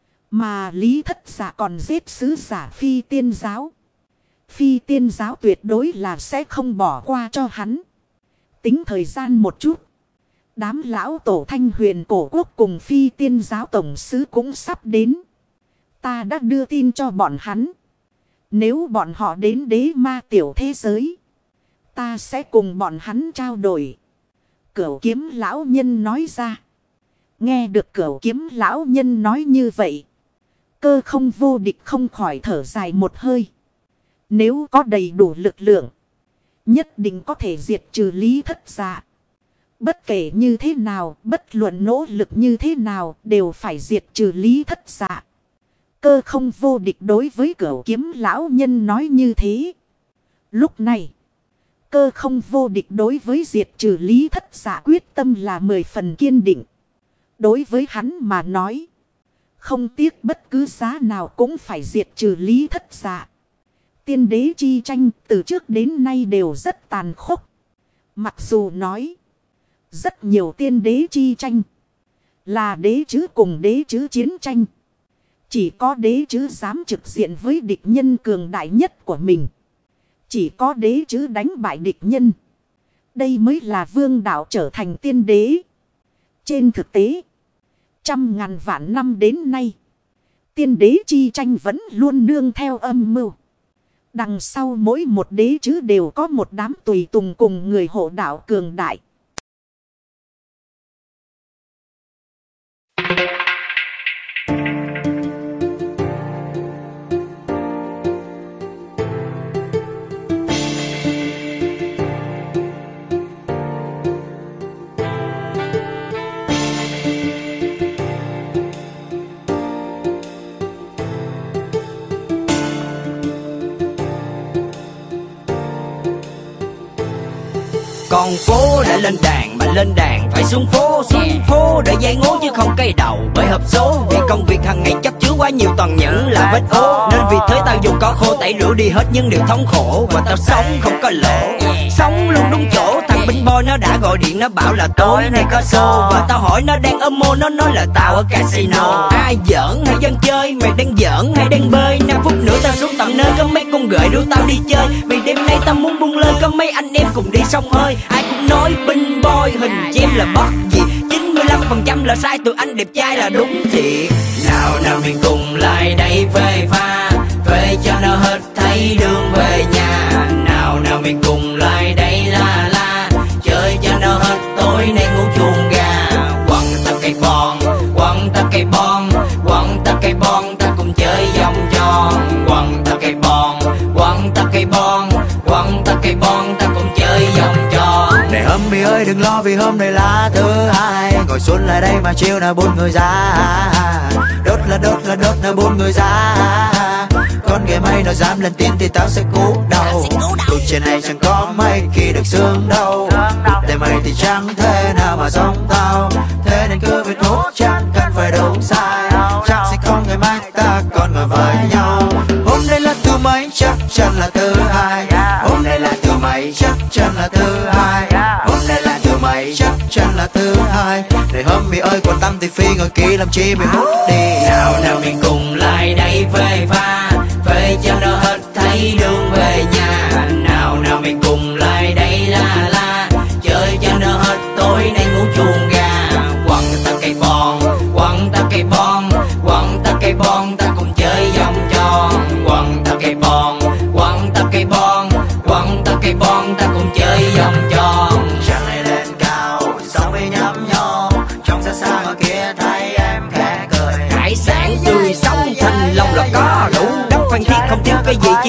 A: Mà Lý Thất Dạ còn giết sứ giả Phi Tiên Giáo. Phi Tiên Giáo tuyệt đối là sẽ không bỏ qua cho hắn. Tính thời gian một chút. Đám lão tổ Thanh Huyền Cổ Quốc cùng Phi Tiên Giáo tổng sứ cũng sắp đến. Ta đã đưa tin cho bọn hắn. Nếu bọn họ đến đế ma tiểu thế giới, ta sẽ cùng bọn hắn trao đổi. Cửu Kiếm lão nhân nói ra. Nghe được Cửu Kiếm lão nhân nói như vậy, Cơ Không Vô Địch không khỏi thở dài một hơi. Nếu có đầy đủ lực lượng, nhất định có thể diệt trừ Lý Thất Dạ. Bất kể như thế nào, bất luận nỗ lực như thế nào, đều phải diệt trừ Lý Thất Dạ. Cơ Không Vô Địch đối với Cửu Kiếm lão nhân nói như thế. Lúc này, Cơ Không Vô Địch đối với diệt trừ Lý Thất Dạ quyết tâm là 10 phần kiên định. Đối với hắn mà nói, không tiếc bất cứ giá nào cũng phải diệt trừ Lý Thất Dạ. Tiên đế chi tranh từ trước đến nay đều rất tàn khốc. Mặc dù nói, rất nhiều tiên đế chi tranh là đế chứ cùng đế chứ chiến tranh. Chỉ có đế chứ dám trực diện với địch nhân cường đại nhất của mình. Chỉ có đế chứ đánh bại địch nhân. Đây mới là vương đạo trở thành tiên đế. Trên thực tế, trăm ngàn vạn năm đến nay, tiên đế chi tranh vẫn luôn nương theo âm mưu. Đằng sau mỗi một đế chứ đều có một đám tùy tùng cùng người hộ đạo cường đại.
B: Con phố đã lên đàn, mà lên đàn phải xuống phố để giải ngố chứ không cây đầu bởi hợp số. Vì công việc hàng ngày chấp chứa quá nhiều toàn những là vết ố, nên vì thế tao dùng có khô tẩy rửa đi hết những điều thống khổ. Và tao sống không có lỗ, sống luôn đúng chỗ. Thằng binh boy nó đã gọi điện, nó bảo là tối nay có show. Và tao hỏi nó đang ở mô, nó nói là tao ở casino. Ai giỡn hay dân chơi, mày đang giỡn hay đang bơi? 5 phút nữa tao xuống tận nơi, có mấy con gợi rủ tao đi chơi. Vì đêm nay tao muốn buông lơi, có mấy anh em cùng đi sông hơi. Ai cũng nói binh boy hình chim là bất gì, 95% là sai, tụi anh đẹp trai là đúng thiệt. Nào mình cùng lại đây phê pha, phê cho nó hết thấy đường về nhà. Nào mình cùng lại đây la, chơi cho nó hết tối nay ngủ chuồng gà. Quăng ta cây bon, quăng ta cây bon, quăng ta cây bon, ta cùng chơi vòng tròn. Quăng ta cây bon, quăng ta cây bon, quăng ta cây bon, ta cùng chơi vòng tròn.
C: Này homie ơi đừng lo vì hôm nay là thứ hai, ngồi xuống lại đây mà chiều nào 4 người ra. Đốt là 4 người ra. Con ghẻ mây nó dám lên tiếng thì tao sẽ cú đầu. Cuộc trên này chẳng có mấy khi được sướng đâu. Để mày thì chẳng thế nào mà giống tao. Thế nên cứ việc nốt chẳng cần phải đúng sai. Chắc sẽ không ngày mai ta còn ngồi với nhau. Hôm nay là thứ mấy chắc chắn là thứ hai. Hôm nay là thứ mấy chắc chắn là thứ hai. Hôm nay là thứ mấy chắc chắn là thứ hai. Này homie ơi quan tâm thì phi ngồi kia làm chi mày hút đi.
B: Nào mình cùng lại đây phê pha, phê cho nó hết thấy đường về nhà. Nào mình cùng lại đây la, chơi cho nó hết tối nay ngủ chuồng gà. Quăng ta cây bon, quăng ta cây bon, quăng ta cây bon, ta cùng chơi vòng tròn. Quăng ta cây bon, quăng ta cây bon, quăng ta cây bon, ta cùng chơi vòng tròn.
C: Trăng này lên cao, sóng bay nhắm nhó, trong xa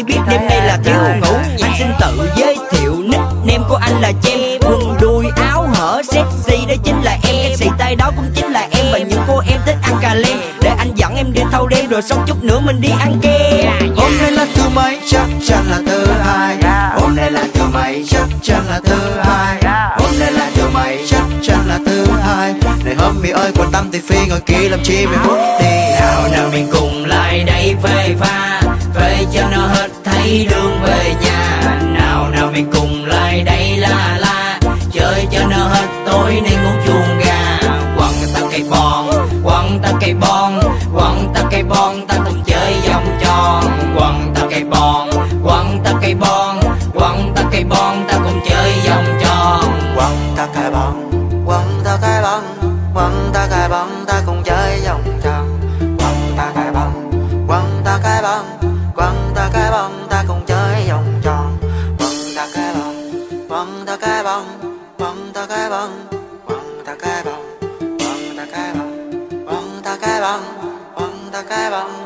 B: chỉ biết đêm nay là thiếu ngủ. Anh xin tự giới thiệu, nickname của anh là Jem. Quần đùi áo hở sexy đó chính là em. Cái xì tay đó cũng chính là em. Và những cô em thích ăn cà lem, để anh dẫn em đi thâu đêm, rồi xong chút nữa mình đi ăn kem.
C: Hôm nay là thứ mấy, chắc chắn là thứ hai. Hôm nay là thứ mấy, chắc chắn là thứ hai. Hôm nay là thứ mấy, chắc chắn là thứ hai. Này homie ơi, quan tâm thì phi ngồi kia làm chi mày hút đi.
B: Nào mình cùng lại đây phê pha, phê cho nó hết thấy đường về nhà. Nào mình cùng lại đây la la, chơi cho nó hết tối nay ngủ chuồng gà. Quăng ta cây bon, quăng ta cây bon, quăng ta cây bon, ta cùng chơi vòng tròn. Quăng ta cây bon, quăng ta cây bon, quăng ta cây bon, ta cùng chơi vòng tròn.
C: Quăng ta cây bon, quăng ta cây bon, quăng ta cây bon, ta cùng chơi vòng tròn. Quăng ta cây bon, quăng ta cây bon, quăng ta cây bon, ta cùng chơi vòng tròn. Quăng ta cây bon, quăng ta cây bon, quăng ta cây bon, quăng ta cây bon, quăng ta cây bon, quăng ta cây bon, quăng ta cây bon.